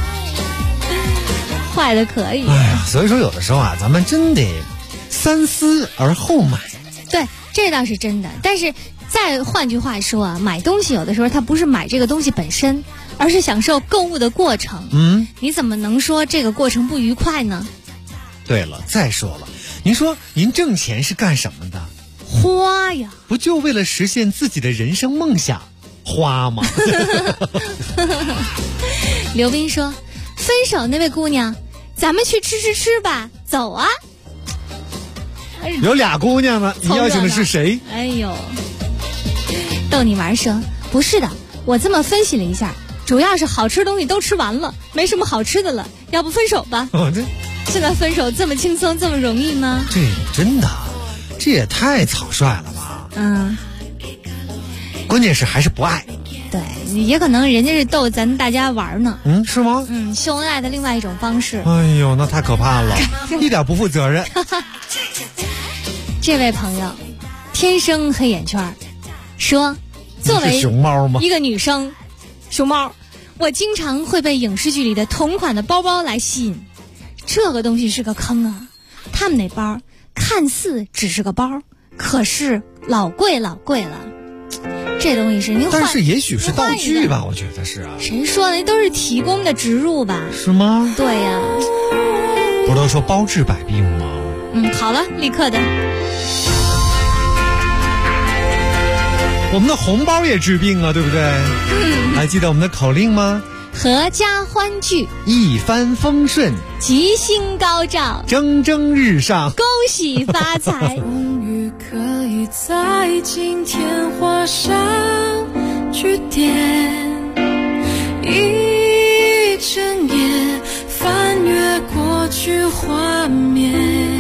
坏的可以。 所以说有的时候啊，咱们真得三思而后买。 对，这倒是真的。但是再换句话说啊，买东西有的时候它不是买这个东西本身，而是享受购物的过程。你怎么能说这个过程不愉快呢？ 对了，再说了，您说您挣钱是干什么的？ 花呀， 不就为了实现自己的人生梦想花吗？ 刘斌说，分手那位姑娘，咱们去吃吧，走啊。 有俩姑娘呢，你邀请的是谁？ 哎呦，逗你玩说，不是的，我这么分析了一下，主要是好吃东西都吃完了，没什么好吃的了，要不分手吧？现在分手这么轻松这么容易吗？ 这真的， 这也太草率了吧。关键是还是不爱。 对，也可能人家是逗咱大家玩呢。 是吗？ 秀恩爱的另外一种方式。 哎呦，那太可怕了，一点不负责任。 这位朋友，天生黑眼圈，说，作为熊猫吗？ 一个女生，熊猫，我经常会被影视剧里的同款的包包来吸引。这个东西是个坑啊！他们那包看似只是个包，可是老贵了。这东西是您换， 但是也许是道具吧，我觉得是啊。 谁说的？那都是提供的植入吧？ 是吗？ 对呀。 不都说包治百病吗？ 好了，立刻的。 我们的红包也治病啊，对不对？还记得我们的口令吗？ 阖家欢聚， 一帆风顺， 吉星高照， 蒸蒸日上， 恭喜发财。 终于可以在今天画上句点，一睁眼翻阅过去画面，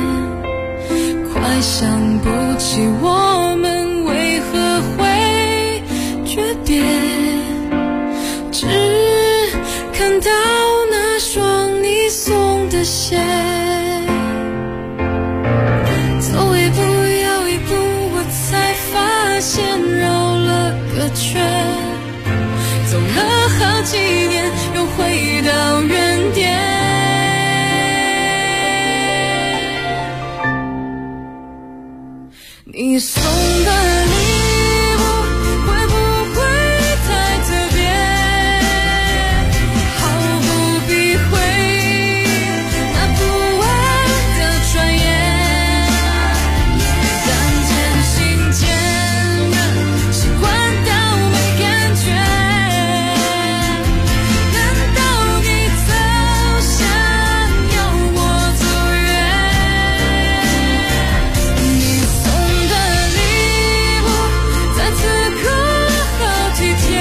快想不起我们为何会诀别，只看到那双你送的鞋，走一步又一步，我才发现绕了个圈，走了好几年，又回到原点。你送的礼物会不会太特别？毫不避讳那不安的传言，但渐行渐远，习惯到没感觉。难道你早想要我走远？你送的礼物在此刻好体贴，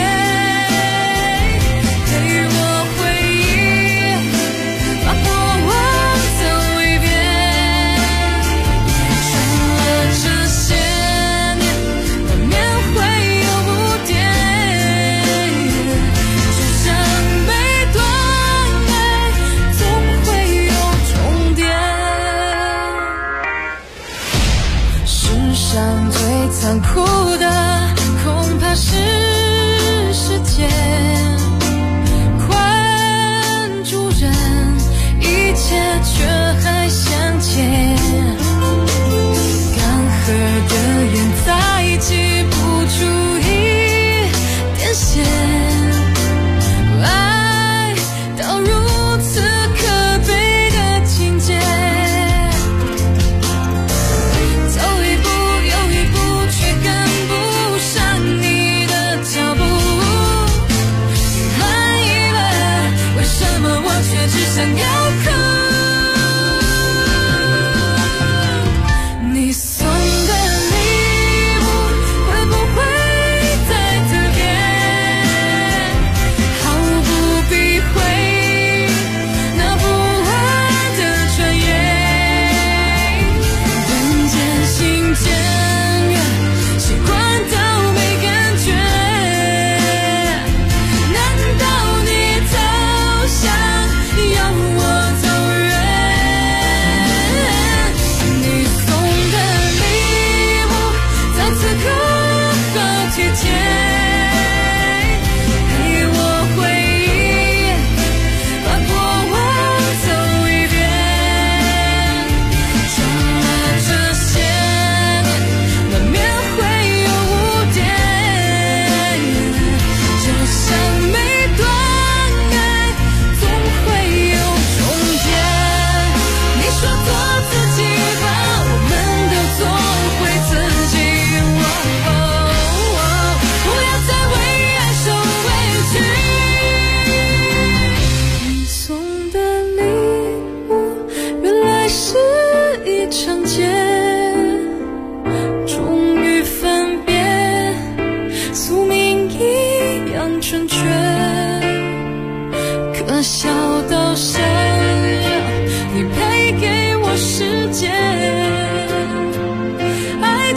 陪我回忆，把过往走一遍。穿了这些年，难免会有污点，就像每段爱总会有终点。世上最残酷的恐怕是时间，宽住人，一切却还相见，干涸的眼再记不住一点线，爱到如此可悲的情节，走一步又一步，却跟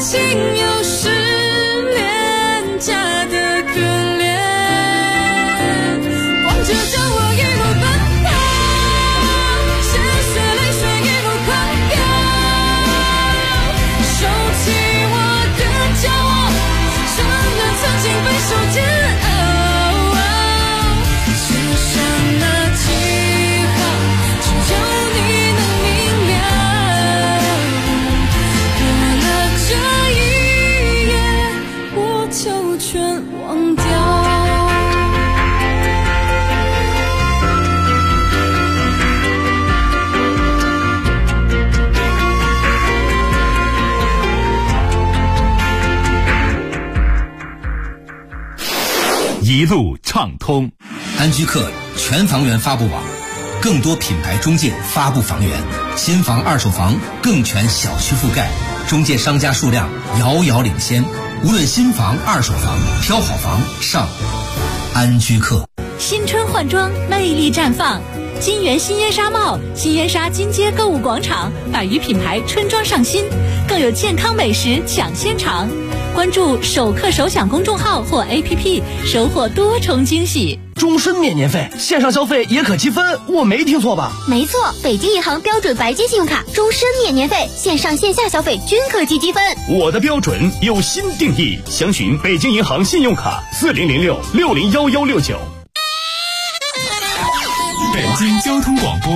情又是廉价的可怜，光着脚我一路奔跑，鲜血泪水一路狂飙，收起我的骄傲，承认曾经备受煎熬，世上那记号只有你能明了，过了这一夜我就全忘掉。 一路畅通。 安居客全房源发布网，更多品牌中介发布房源，新房二手房更全小区覆盖，中介商家数量遥遥领先。无论新房二手房，挑好房上安居客。 新春换装，魅力绽放。金源新烟纱帽、新烟纱金街购物广场百余品牌春装上新，更有健康美食抢先尝。关注首客首享公众号或 APP， 收获多重惊喜。 终身免年费，线上消费也可积分，我没听错吧？ 没错，北京银行标准白金信用卡终身免年费，线上线下消费均可积积分。 我的标准有新定义，详询北京银行信用卡4006601169。 北京交通广播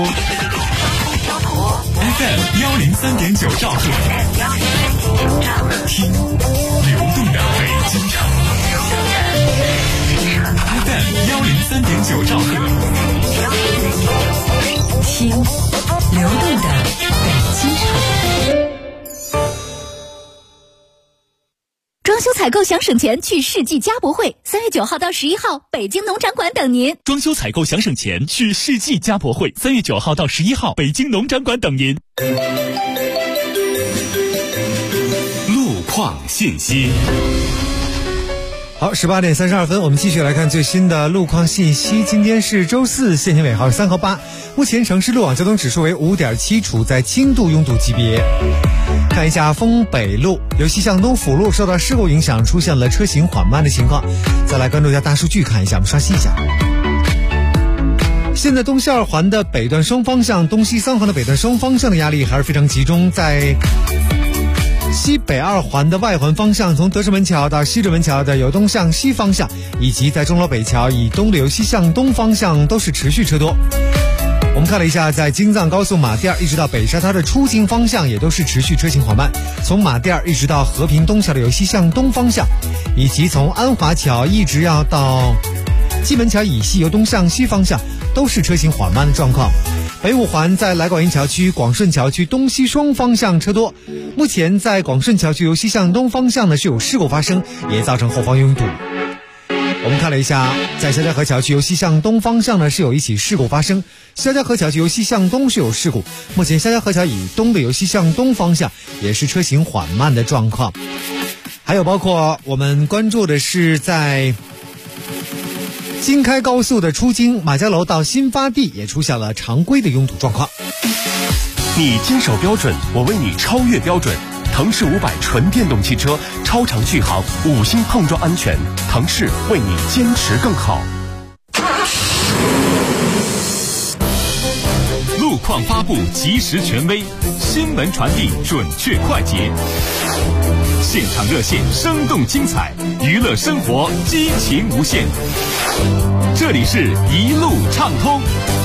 FM 103.9兆赫，听流动的北京城。FM 103.9兆赫， 听流动的北京城。 装修采购想省钱，去世纪家博会，3月9号到11号，北京农场馆等您。 装修采购想省钱，去世纪家博会，3月9号到11号，北京农场馆等您。路况信息。 好，18点32分，我们继续来看最新的路况信息。今天是周四，限行尾号是3和8，目前城市路网交通指数为5.7，处在轻度拥堵级别。看一下丰北路，由西向东辅路受到事故影响，出现了车行缓慢的情况。再来关注一下大数据，看一下，我们刷新一下。现在东西二环的北段双方向、东西三环的北段双方向的压力还是非常集中，在西北二环的外环方向，从德胜门桥到西直门桥的由东向西方向，以及在钟楼北桥以东的由西向东方向都是持续车多。我们看了一下，在京藏高速马甸一直到北沙滩的出京方向也都是持续车行缓慢，从马甸一直到和平东桥的由西向东方向，以及从安华桥一直要到蓟门桥以西由东向西方向都是车行缓慢的状况。北五环在来广营桥区、广顺桥区东西双方向车多，目前在广顺桥区由西向东方向呢是有事故发生，也造成后方拥堵。我们看了一下，在肖家河桥区由西向东方向呢是有一起事故发生，肖家河桥区由西向东是有事故，目前肖家河桥以东的由西向东方向也是车行缓慢的状况。还有包括我们关注的是在京开高速的出京马家楼到新发地也出现了常规的拥堵状况。 你坚守标准，我为你超越标准。腾势500纯电动汽车，超长续航，5星碰撞安全，腾势为你坚持更好。 路况发布及时权威，新闻传递准确快捷，现场热线生动精彩，娱乐生活激情无限。这里是一路畅通。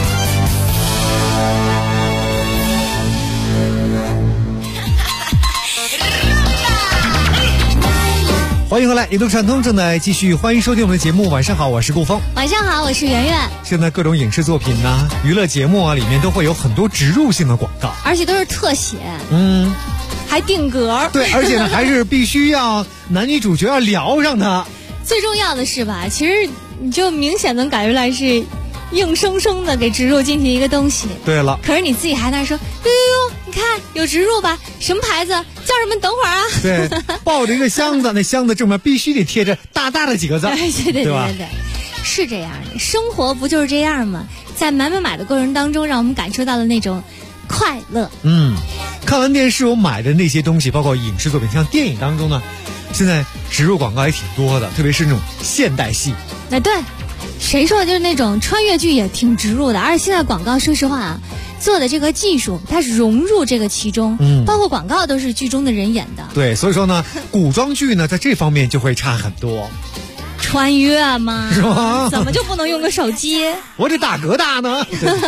欢迎回来，一路畅通正在继续，欢迎收听我们的节目。晚上好，我是顾峰。 晚上好，我是圆圆。 现在各种影视作品呐、娱乐节目啊，里面都会有很多植入性的广告， 而且都是特写，还定格。 对，而且呢，还是必须要男女主角要聊上他。 最重要的是吧，其实你就明显能感觉来是硬生生的给植入进去一个东西。 对了， 可是你自己还在那说，你看有植入吧，什么牌子，叫什么，等会儿啊。 对，抱着一个箱子，那箱子正面必须得贴着大大的几个字， 对吧？ 是这样的，生活不就是这样吗？在买的过程当中，让我们感受到了那种快乐。 看完电视我买的那些东西，包括影视作品，像电影当中呢，现在植入广告也挺多的，特别是那种现代戏。 对，谁说就是那种穿越剧也挺植入的，而且现在广告说实话啊，做的这个技术它是融入这个其中，包括广告都是剧中的人演的。 对，所以说呢，古装剧呢在这方面就会差很多。 穿越吗？ 是吗？ 怎么就不能用个手机？ 我这大哥大呢？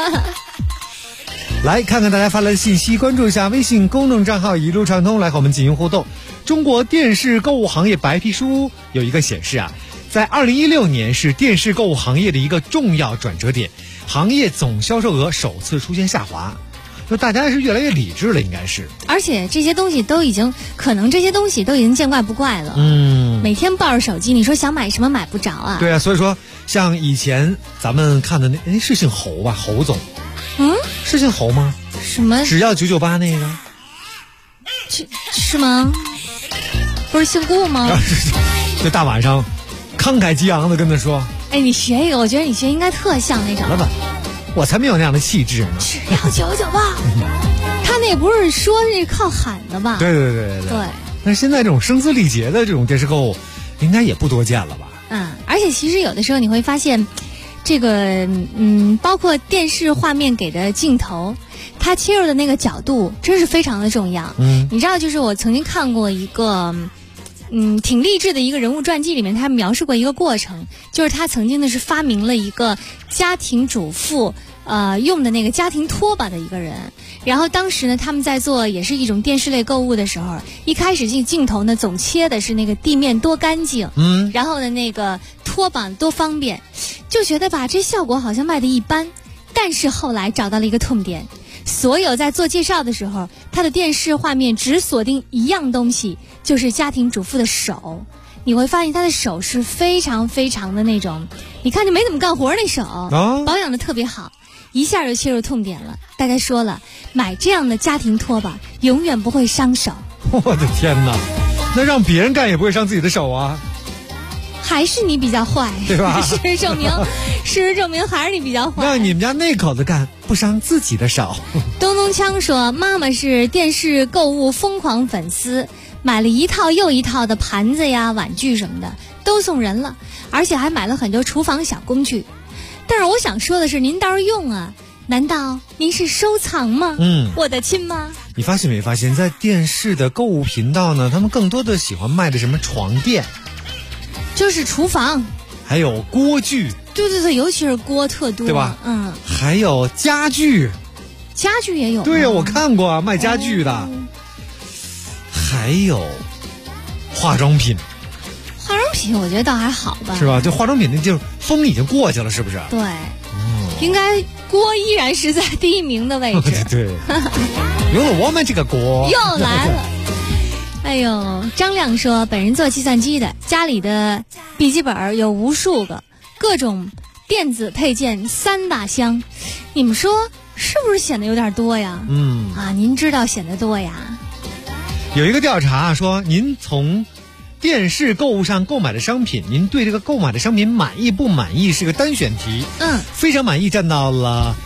来看看大家发来的信息，关注一下微信公众账号一路畅通，来和我们进行互动。中国电视购物行业白皮书有一个显示啊，在2016年是电视购物行业的一个重要转折点，行业总销售额首次出现下滑。就大家是越来越理智了，应该是。 而且这些东西都已经见怪不怪了。每天抱着手机，你说想买什么买不着啊？ 对啊，所以说像以前咱们看的那是姓侯吧，侯总。是姓侯吗？ 什么？ 只要998那个？ 是吗？不是姓顾吗？ 就大晚上慷慨激昂的跟他说：“ 哎，你学一个，我觉得你学应该特像那种。” 我才没有那样的气质呢。 只要998，他那不是说是靠喊的吧？ 对。但是现在这种声嘶力竭的这种电视购物，应该也不多见了吧？ 而且其实有的时候你会发现。这个包括电视画面给的镜头，它切入的那个角度真是非常的重要。你知道，就是我曾经看过一个挺励志的一个人物传记，里面他描述过一个过程，就是他曾经的是发明了一个家庭主妇用的那个家庭拖把的一个人。然后当时呢，他们在做也是一种电视类购物的时候，一开始镜头呢总切的是那个地面多干净，然后呢那个拖把多方便，就觉得吧这效果好像卖的一般。但是后来找到了一个痛点，所有在做介绍的时候，他的电视画面只锁定一样东西，就是家庭主妇的手。你会发现他的手是非常非常的那种，你看就没怎么干活那手，保养的特别好。一下就切入痛点了。大家说了，买这样的家庭拖把永远不会伤手。 我的天哪，那让别人干也不会伤自己的手啊。 还是你比较坏， 对吧？ 事实证明还是你比较坏。 让你们家那口子干，不伤自己的手。 东东锵说，妈妈是电视购物疯狂粉丝，买了一套又一套的盘子呀、碗具什么的都送人了，而且还买了很多厨房小工具。但是我想说的是，您倒是用啊，难道您是收藏吗？我的亲妈！ 你发现没发现，在电视的购物频道呢，他们更多的喜欢卖的什么床垫， 就是厨房， 还有锅具。 对，尤其是锅特多， 对吧？还有家具也有。 对呀，我看过卖家具的，还有化妆品。 化妆品我觉得倒还好吧， 是吧？就化妆品那就风已经过去了，是不是？ 对，应该锅依然是在第一名的位置。 对，用了我们这个锅又来了。哎呦，张亮说，本人做计算机的，家里的笔记本有无数个，各种电子配件3大箱，你们说是不是显得有点多呀？您知道显得多呀？ 有一个调查说，您从电视购物上购买的商品，您对这个购买的商品满意不满意是个单选题。非常满意占到了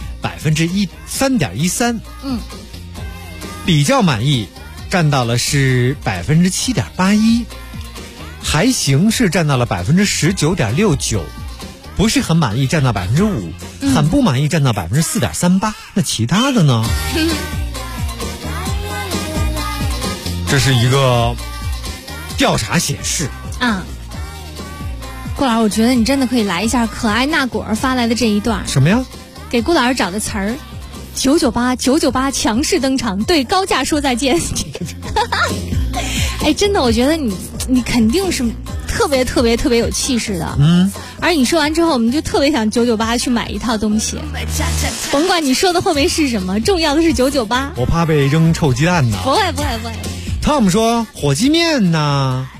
3.13%。比较满意占到了是7.81%，还行是占到了19.69%，不是很满意占到5%，很不满意占到4.38%。那其他的呢？这是一个调查显示顾老师，我觉得你真的可以来一下可爱那果儿发来的这一段。 什么呀？ 给顾老师找的词儿，998强势登场，对高价说再见。哎，真的，我觉得你肯定是特别有气势的。而你说完之后，我们就特别想998去买一套东西，甭管你说的后面是什么，重要的是998。 我怕被扔臭鸡蛋呢。 不会。 汤姆说火鸡面呢，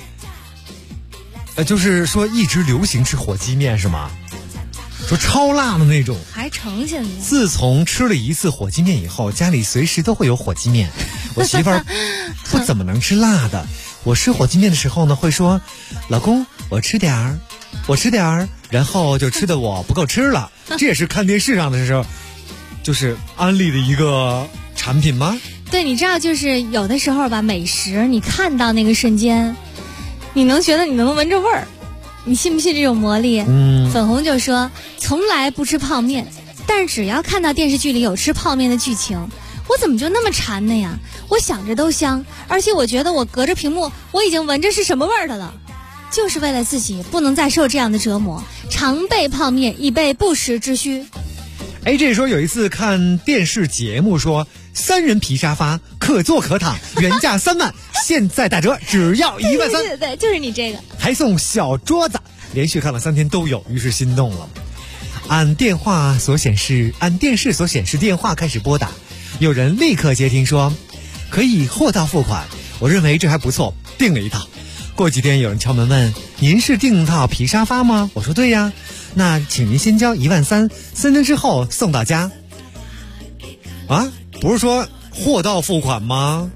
就是说一直流行吃火鸡面是吗？说超辣的那种， 还呈现的。 自从吃了一次火鸡面以后，家里随时都会有火鸡面。我媳妇儿不怎么能吃辣的，我吃火鸡面的时候呢，会说：“老公，我吃点儿。”然后就吃的我不够吃了。这也是看电视上的时候就是安利的一个产品吗？ 对，你知道就是有的时候吧，美食你看到那个瞬间，你能觉得你能闻着味儿，你信不信这种魔力？粉红就说从来不吃泡面，但是只要看到电视剧里有吃泡面的剧情，我怎么就那么馋呢呀？我想着都香，而且我觉得我隔着屏幕我已经闻着是什么味儿的了。就是为了自己不能再受这样的折磨，常备泡面以备不时之需。 AJ 说有一次看电视节目说3人皮沙发可坐可躺，原价3万，现在打折只要1万3。 对，就是你这个， 还送小桌子，连续看了3天都有，于是心动了。按电视所显示电话开始拨打，有人立刻接听说可以货到付款，我认为这还不错，订了一套。过几天有人敲门问您是订套皮沙发吗？我说对呀，那请您先交1万3，3天之后送到家。啊，不是说货到付款吗？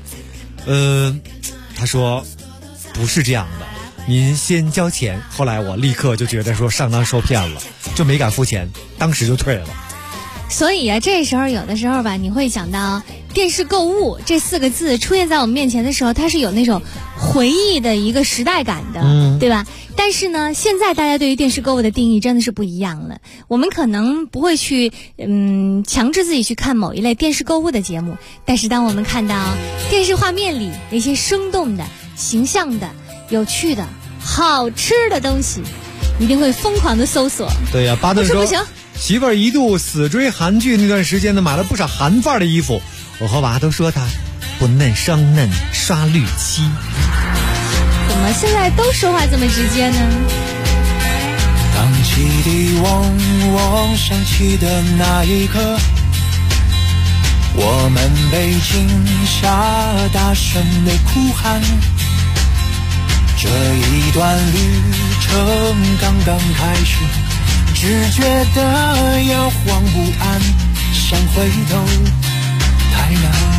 他说不是这样的，您先交钱。后来我立刻就觉得说上当受骗了，就没敢付钱，当时就退了。 所以啊，这时候有的时候吧，你会想到电视购物这4个字出现在我们面前的时候，它是有那种回忆的一个时代感的，对吧？但是呢，现在大家对于电视购物的定义真的是不一样了。我们可能不会去强制自己去看某一类电视购物的节目，但是当我们看到电视画面里那些生动的、形象的、有趣的、好吃的东西，一定会疯狂的搜索。 对呀，巴顿说不行， 媳妇儿一度死追韩剧那段时间呢，买了不少韩范儿的衣服。我和娃都说她不嫩双嫩刷绿漆。 怎么现在都说话这么直接呢？ 当汽笛嗡嗡响起的那一刻，我们被惊吓，大声地哭喊。这一段旅程刚刚开始，只觉得摇晃不安，想回头太难。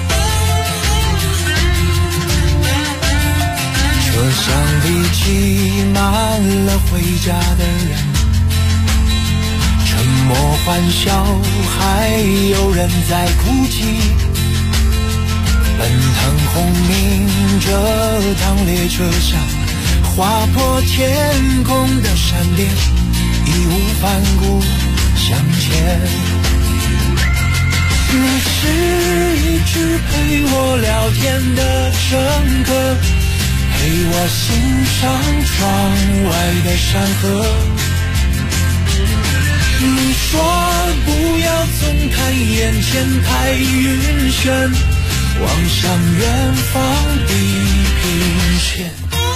车厢里挤满了回家的人，沉默欢笑，还有人在哭泣。奔腾轰鸣着趟列车厢，划破天空的闪电，义无反顾向前。你是一直陪我聊天的乘客，陪我欣赏窗外的山河。你说不要总看眼前太晕眩，望向远方地平线。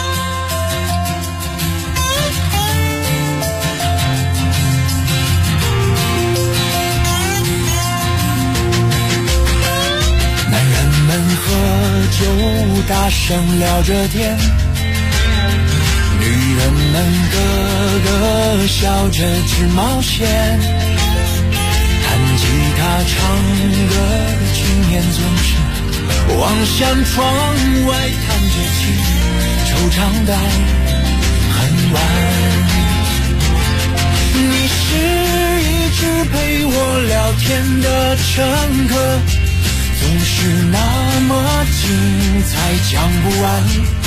男人们喝酒大声聊着天，女人们咯咯笑着直冒险，弹吉他唱歌的青年总是望向窗外叹着气，惆怅到很晚。你是一直陪我聊天的乘客，总是那么精彩讲不完。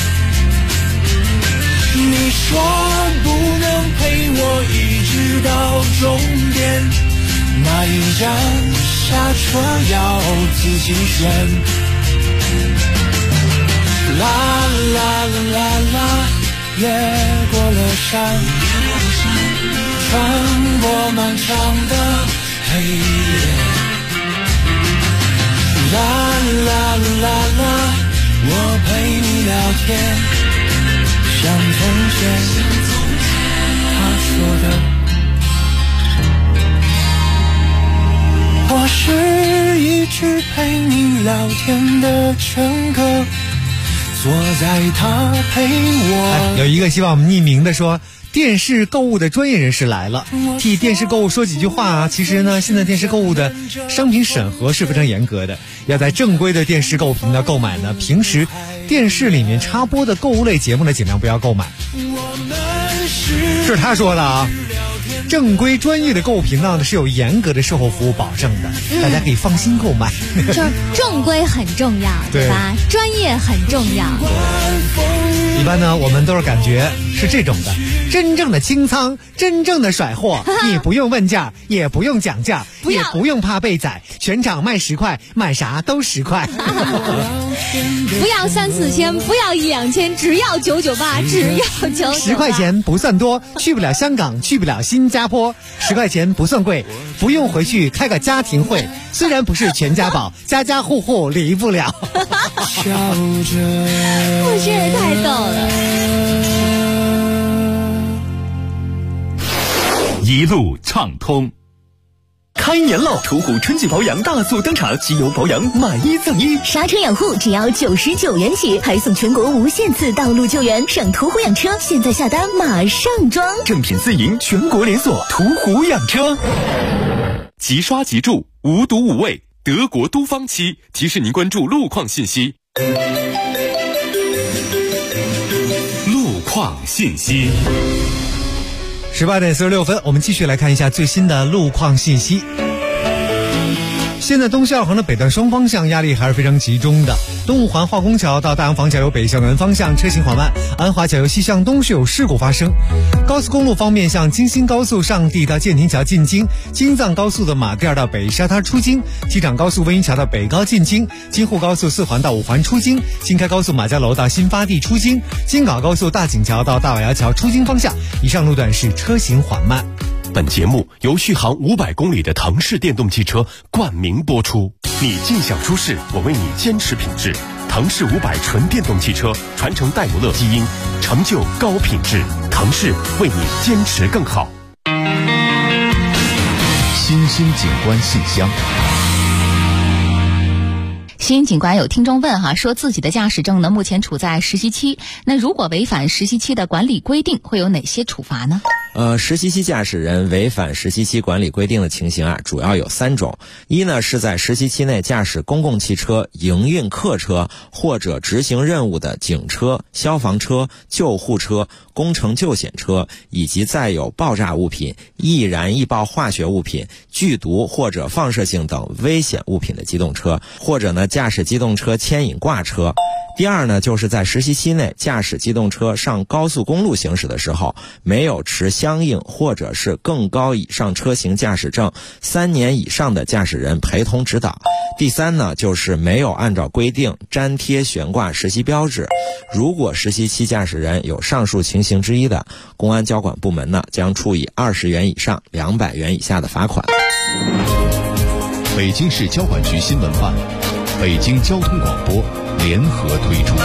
你说不能陪我一直到终点，那一站下车要自己选。啦啦啦啦，越过了山，穿过漫长的黑夜。啦啦啦啦，我陪你聊天，像从前他说的，我是一直陪你聊天的乘客，坐在他陪我。 有一个希望我们匿名的说，电视购物的专业人士来了，替电视购物说几句话啊。其实呢，现在电视购物的商品审核是非常严格的，要在正规的电视购物频道购买呢。平时电视里面插播的购物类节目呢，尽量不要购买。这是他说的啊。 正规专业的购物频道呢是有严格的售后服务保证的，大家可以放心购买。 就是正规很重要，对吧？专业很重要。 一般呢，我们都是感觉是这种的，真正的清仓，真正的甩货，你不用问价，也不用讲价，也不用怕被宰，全场卖10块，买啥都10块。 不要3、4千，不要1、2千，只要998，只要998。 10块钱不算多，去不了香港，去不了新加坡。10块钱不算贵，不用回去开个家庭会。虽然不是全家宝，家家户户离不了。 我这也太逗了。 一路畅通。 开年了，途虎春季保养大促登场，机油保养买1赠1， 刹车养护只要99元起，还送全国无限次道路救援。上途虎养车，现在下单马上装， 正品自营，全国连锁，途虎养车。 即刷即住，无毒无味，德国都方漆提示您关注路况信息。路况信息。 18点46分，我们继续来看一下最新的路况信息。现在东西2环的北段双方向压力还是非常集中的，东五环化工桥到大洋坊桥由北向南方向车行缓慢，安华桥由西向东是有事故发生。高速公路方面，像京新高速上地到建亭桥进京，京藏高速的马甸到北沙滩出京，机场高速温榆桥到北高进京，京沪高速4环到5环出京，新开高速马家楼到新发地出京，京港高速大井桥到大瓦窑桥出京方向，以上路段是车行缓慢。 本节目由续航500公里的腾势电动汽车冠名播出。你尽享舒适，我为你坚持品质。腾势500纯电动汽车传承戴姆勒基因，成就高品质。腾势为你坚持更好。 新兴景观信箱。 新警官有听众问说自己的驾驶证呢目前处在实习期，那如果违反实习期的管理规定，会有哪些处罚呢？ 实习期驾驶人违反实习期管理规定的情形主要有3种。一呢，是在实习期内驾驶公共汽车、营运客车或者执行任务的警车、消防车、救护车、工程救险车，以及载有爆炸物品、易燃易爆化学物品、剧毒或者放射性等危险物品的机动车，或者呢驾驶机动车牵引挂车。第二呢，就是在实习期内驾驶机动车上高速公路行驶的时候，没有持相应或者是更高以上车型驾驶证3年以上的驾驶人陪同指导。第三呢，就是没有按照规定粘贴悬挂实习标志。如果实习期驾驶人有上述情形之一的，公安交管部门呢将处以20元以上200元以下的罚款。 北京市交管局新闻办、北京交通广播联合推出。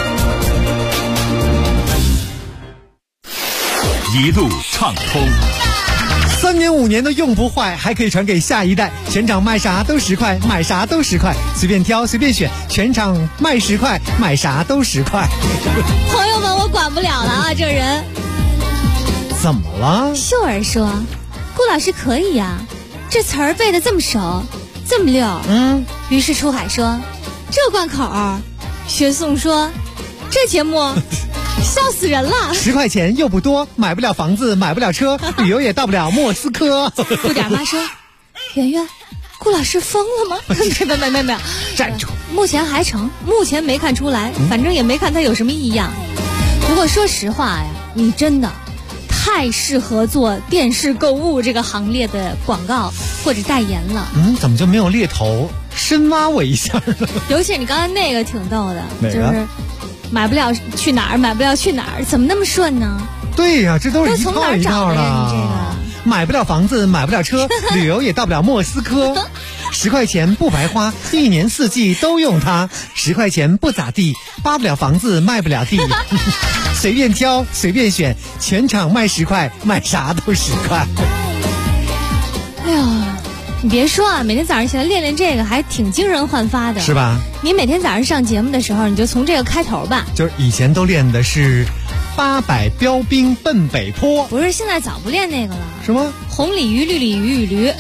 一路畅通 ，3年5年都用不坏，还可以传给下一代。全场卖啥都10块，买啥都10块，随便挑随便选，全场卖10块，买啥都10块。 朋友们，我管不了了这人怎么了？ 秀儿说，顾老师可以呀，这词儿背得这么熟，这么溜。于是出海说，这贯口。学宋说，这节目笑死人了。 10块钱又不多，买不了房子，买不了车，旅游也到不了莫斯科。 顾点妈说，圆圆，顾老师疯了吗？没有， 站住。 目前还成，目前没看出来，反正也没看他有什么异样。不过说实话呀，你真的太适合做电视购物这个行列的广告或者代言了。 怎么就没有猎头深挖我一下呢？ 尤其你刚才那个挺逗的， 哪个？ 就是买不了去哪儿，买不了去哪儿，怎么那么顺呢？ 对呀，这都是一从哪套一套儿找的呀？你这个买不了房子，买不了车，旅游也到不了莫斯科。10块钱不白花，1年4季都用它。10块钱不咋地，扒不了房子，卖不了地。随便挑，随便选，全场卖10块，买啥都10块。 哎呦，你别说啊，每天早上起来练练这个还挺精神焕发的， 是吧？ 你每天早上上节目的时候，你就从这个开头吧。 就是以前都练的是800标兵奔北坡， 不是，现在早不练那个了。 什么？ 红鲤鱼、绿鲤鱼与驴。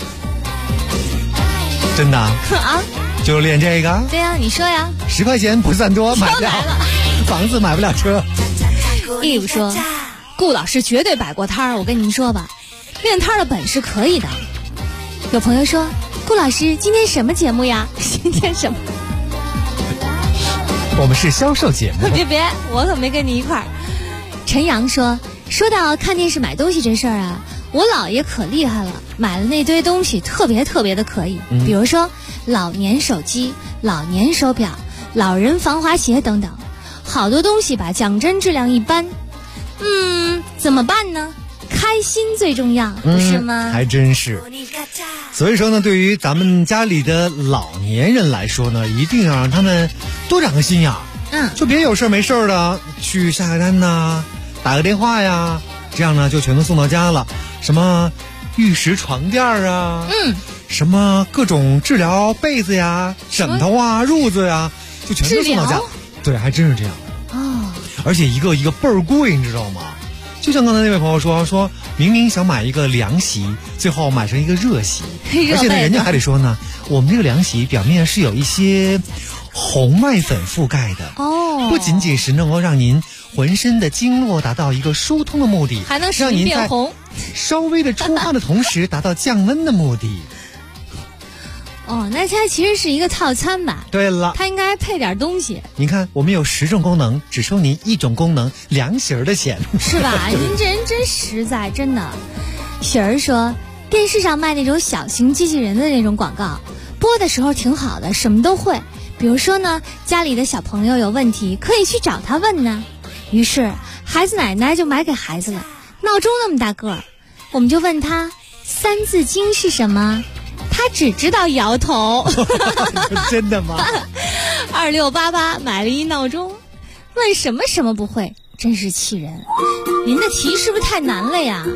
真的啊？就练这个？ 对呀，你说呀。 10块钱不算多，买不了房子，买不了车。 义务说，顾老师绝对摆过摊儿，我跟你们说吧， 面摊的本事可以的。有朋友说，顾老师今天什么节目呀？今天什么？ 我们是销售节目。 别，我可没跟你一块儿。陈阳说到看电视买东西这事儿啊，我姥爷可厉害了，买了那堆东西特别的可以，比如说老年手机、老年手表、老人防滑鞋等等，好多东西吧，讲真质量一般。怎么办呢？开心最重要，不是吗？ 还真是。所以说呢，对于咱们家里的老年人来说呢，一定要让他们多长个心眼。就别有事没事的去下个单呐，打个电话呀，这样呢就全都送到家了。什么玉石床垫啊，什么各种治疗被子呀、枕头啊、褥子呀，就全都送到家。对，还真是这样。而且一个一个倍儿贵，你知道吗？就像刚才那位朋友说明明想买一个凉席，最后买成一个热席，而且呢，人家还得说呢，我们这个凉席表面是有一些红外粉覆盖的，不仅仅是能够让您浑身的经络达到一个疏通的目的， 还能使您变红， 稍微的出汗的同时达到降温的目的。 那它其实是一个套餐吧？对了，它应该配点东西。 您看，我们有10种功能，只收您1种功能凉席儿的钱， 是吧？您这人真实在，真的。雪儿说，电视上卖那种小型机器人的那种广告，播的时候挺好的，什么都会。比如说呢，家里的小朋友有问题，可以去找他问呢。于是孩子奶奶就买给孩子了，闹钟那么大个儿，我们就问他三字经是什么。他只知道摇头。 真的吗 ？2688买了一闹钟，问什么不会，真是气人。您的题是不是太难了呀？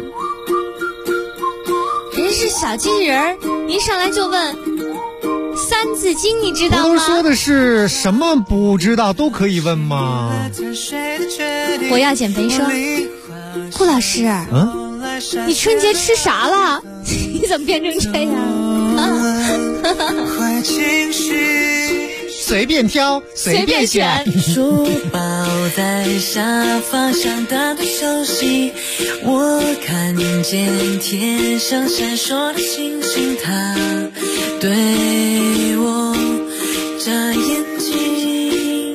人是小机器人，您上来就问三字经，你知道吗？ 不都说的是什么不知道都可以问吗？ 我要减肥说，顾老师，你春节吃啥了？你怎么变成这样？ 随便挑，随便选。 书包在沙发上打盹休息，我看见天上闪烁的星星，它对我眨眼睛，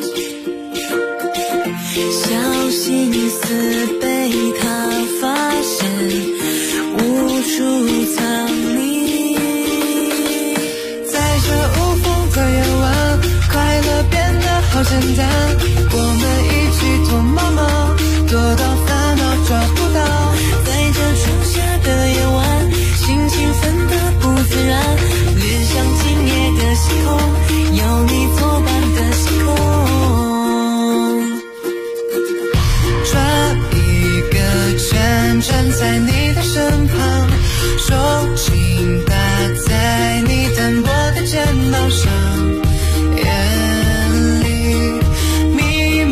小心思被他发现，无处藏匿。在这无风的夜晚，快乐变得好简单，我们一起躲猫猫，躲到烦恼找不到。在这初夏的夜晚，心情分得不自然，略像今夜的星空，有你作伴的星空。转一个圈，站在你的身旁，手轻搭在你单薄的肩膀上，眼里弥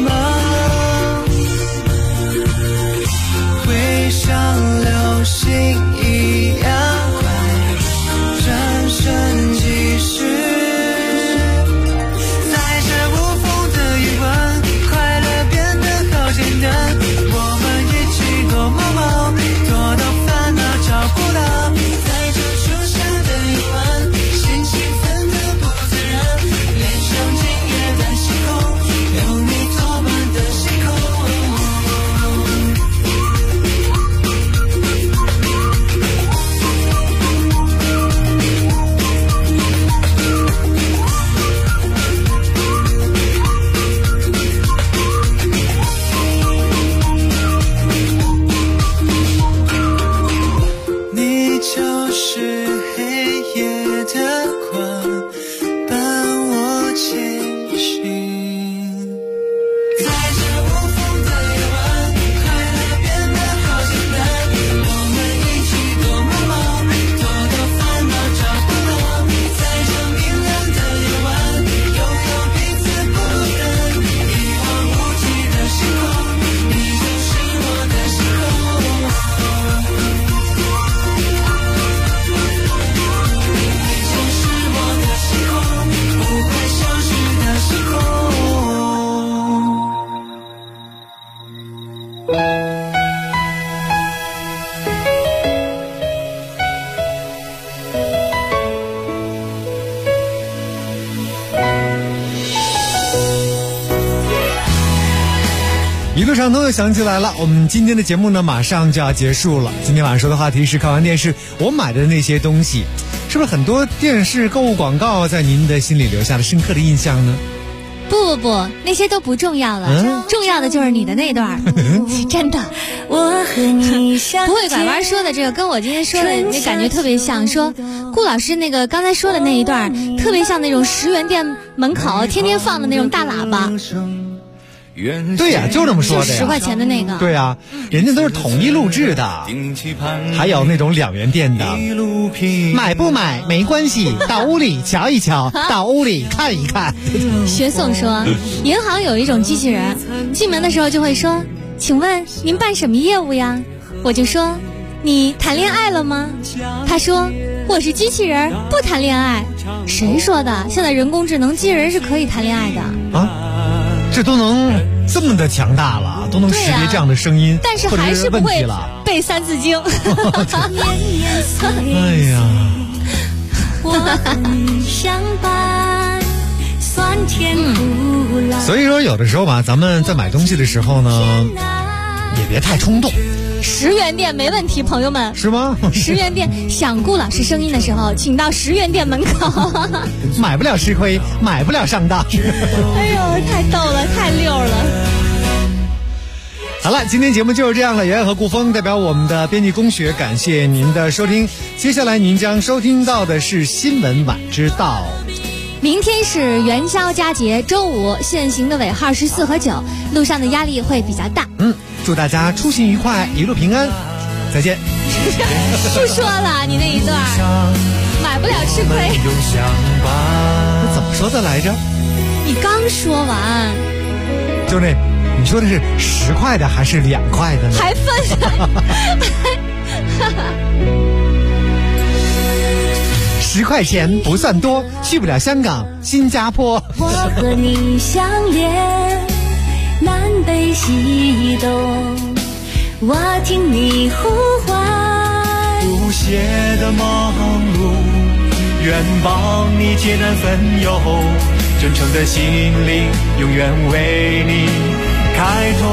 一路上都又想起来了，我们今天的节目呢马上就要结束了。今天晚上说的话题是看完电视我买的那些东西，是不是很多电视购物广告在您的心里留下了深刻的印象呢？ 不，那些都不重要了，重要的就是你的那段真的。 我和你相不会拐弯说的这个跟我今天说的那感觉特别像，说顾老师那个刚才说的那一段特别像那种10元店门口天天放的那种大喇叭。 对呀，就这么说的呀， 就10块钱的那个。 对呀，人家都是统一录制的，还有那种2元店的，买不买没关系，到屋里瞧一瞧，到屋里看一看。 学宋说，银行有一种机器人，进门的时候就会说，请问您办什么业务呀？我就说，你谈恋爱了吗？他说，我是机器人，不谈恋爱。谁说的？现在人工智能机器人是可以谈恋爱的啊？这都能这么的强大了，都能识别这样的声音， 但是还是不会背3字经。 哎呀，所以说有的时候吧，咱们在买东西的时候呢，也别太冲动。 10元店没问题，朋友们。 是吗 ？10元店，想顾老师声音的时候，请到10元店门口。 买不了吃亏，买不了上当。 哎呦，太逗了，太溜了。 好了，今天节目就是这样了。圆圆和顾峰代表我们的编辑工学，感谢您的收听。接下来您将收听到的是新闻晚知道。 明天是元宵佳节，周五限行的尾号是4和9，路上的压力会比较大。 祝大家出行愉快，一路平安，再见。 不说了，你那一段买不了吃亏。 怎么说的来着？ 你刚说完。 就那，你说的是10块的还是2块的呢？ 还分 10块钱不算多，去不了香港、新加坡。 我和你相连，南北西东，我听你呼唤， 不懈的忙碌，愿帮你解难分忧，真诚的心灵永远为你开拓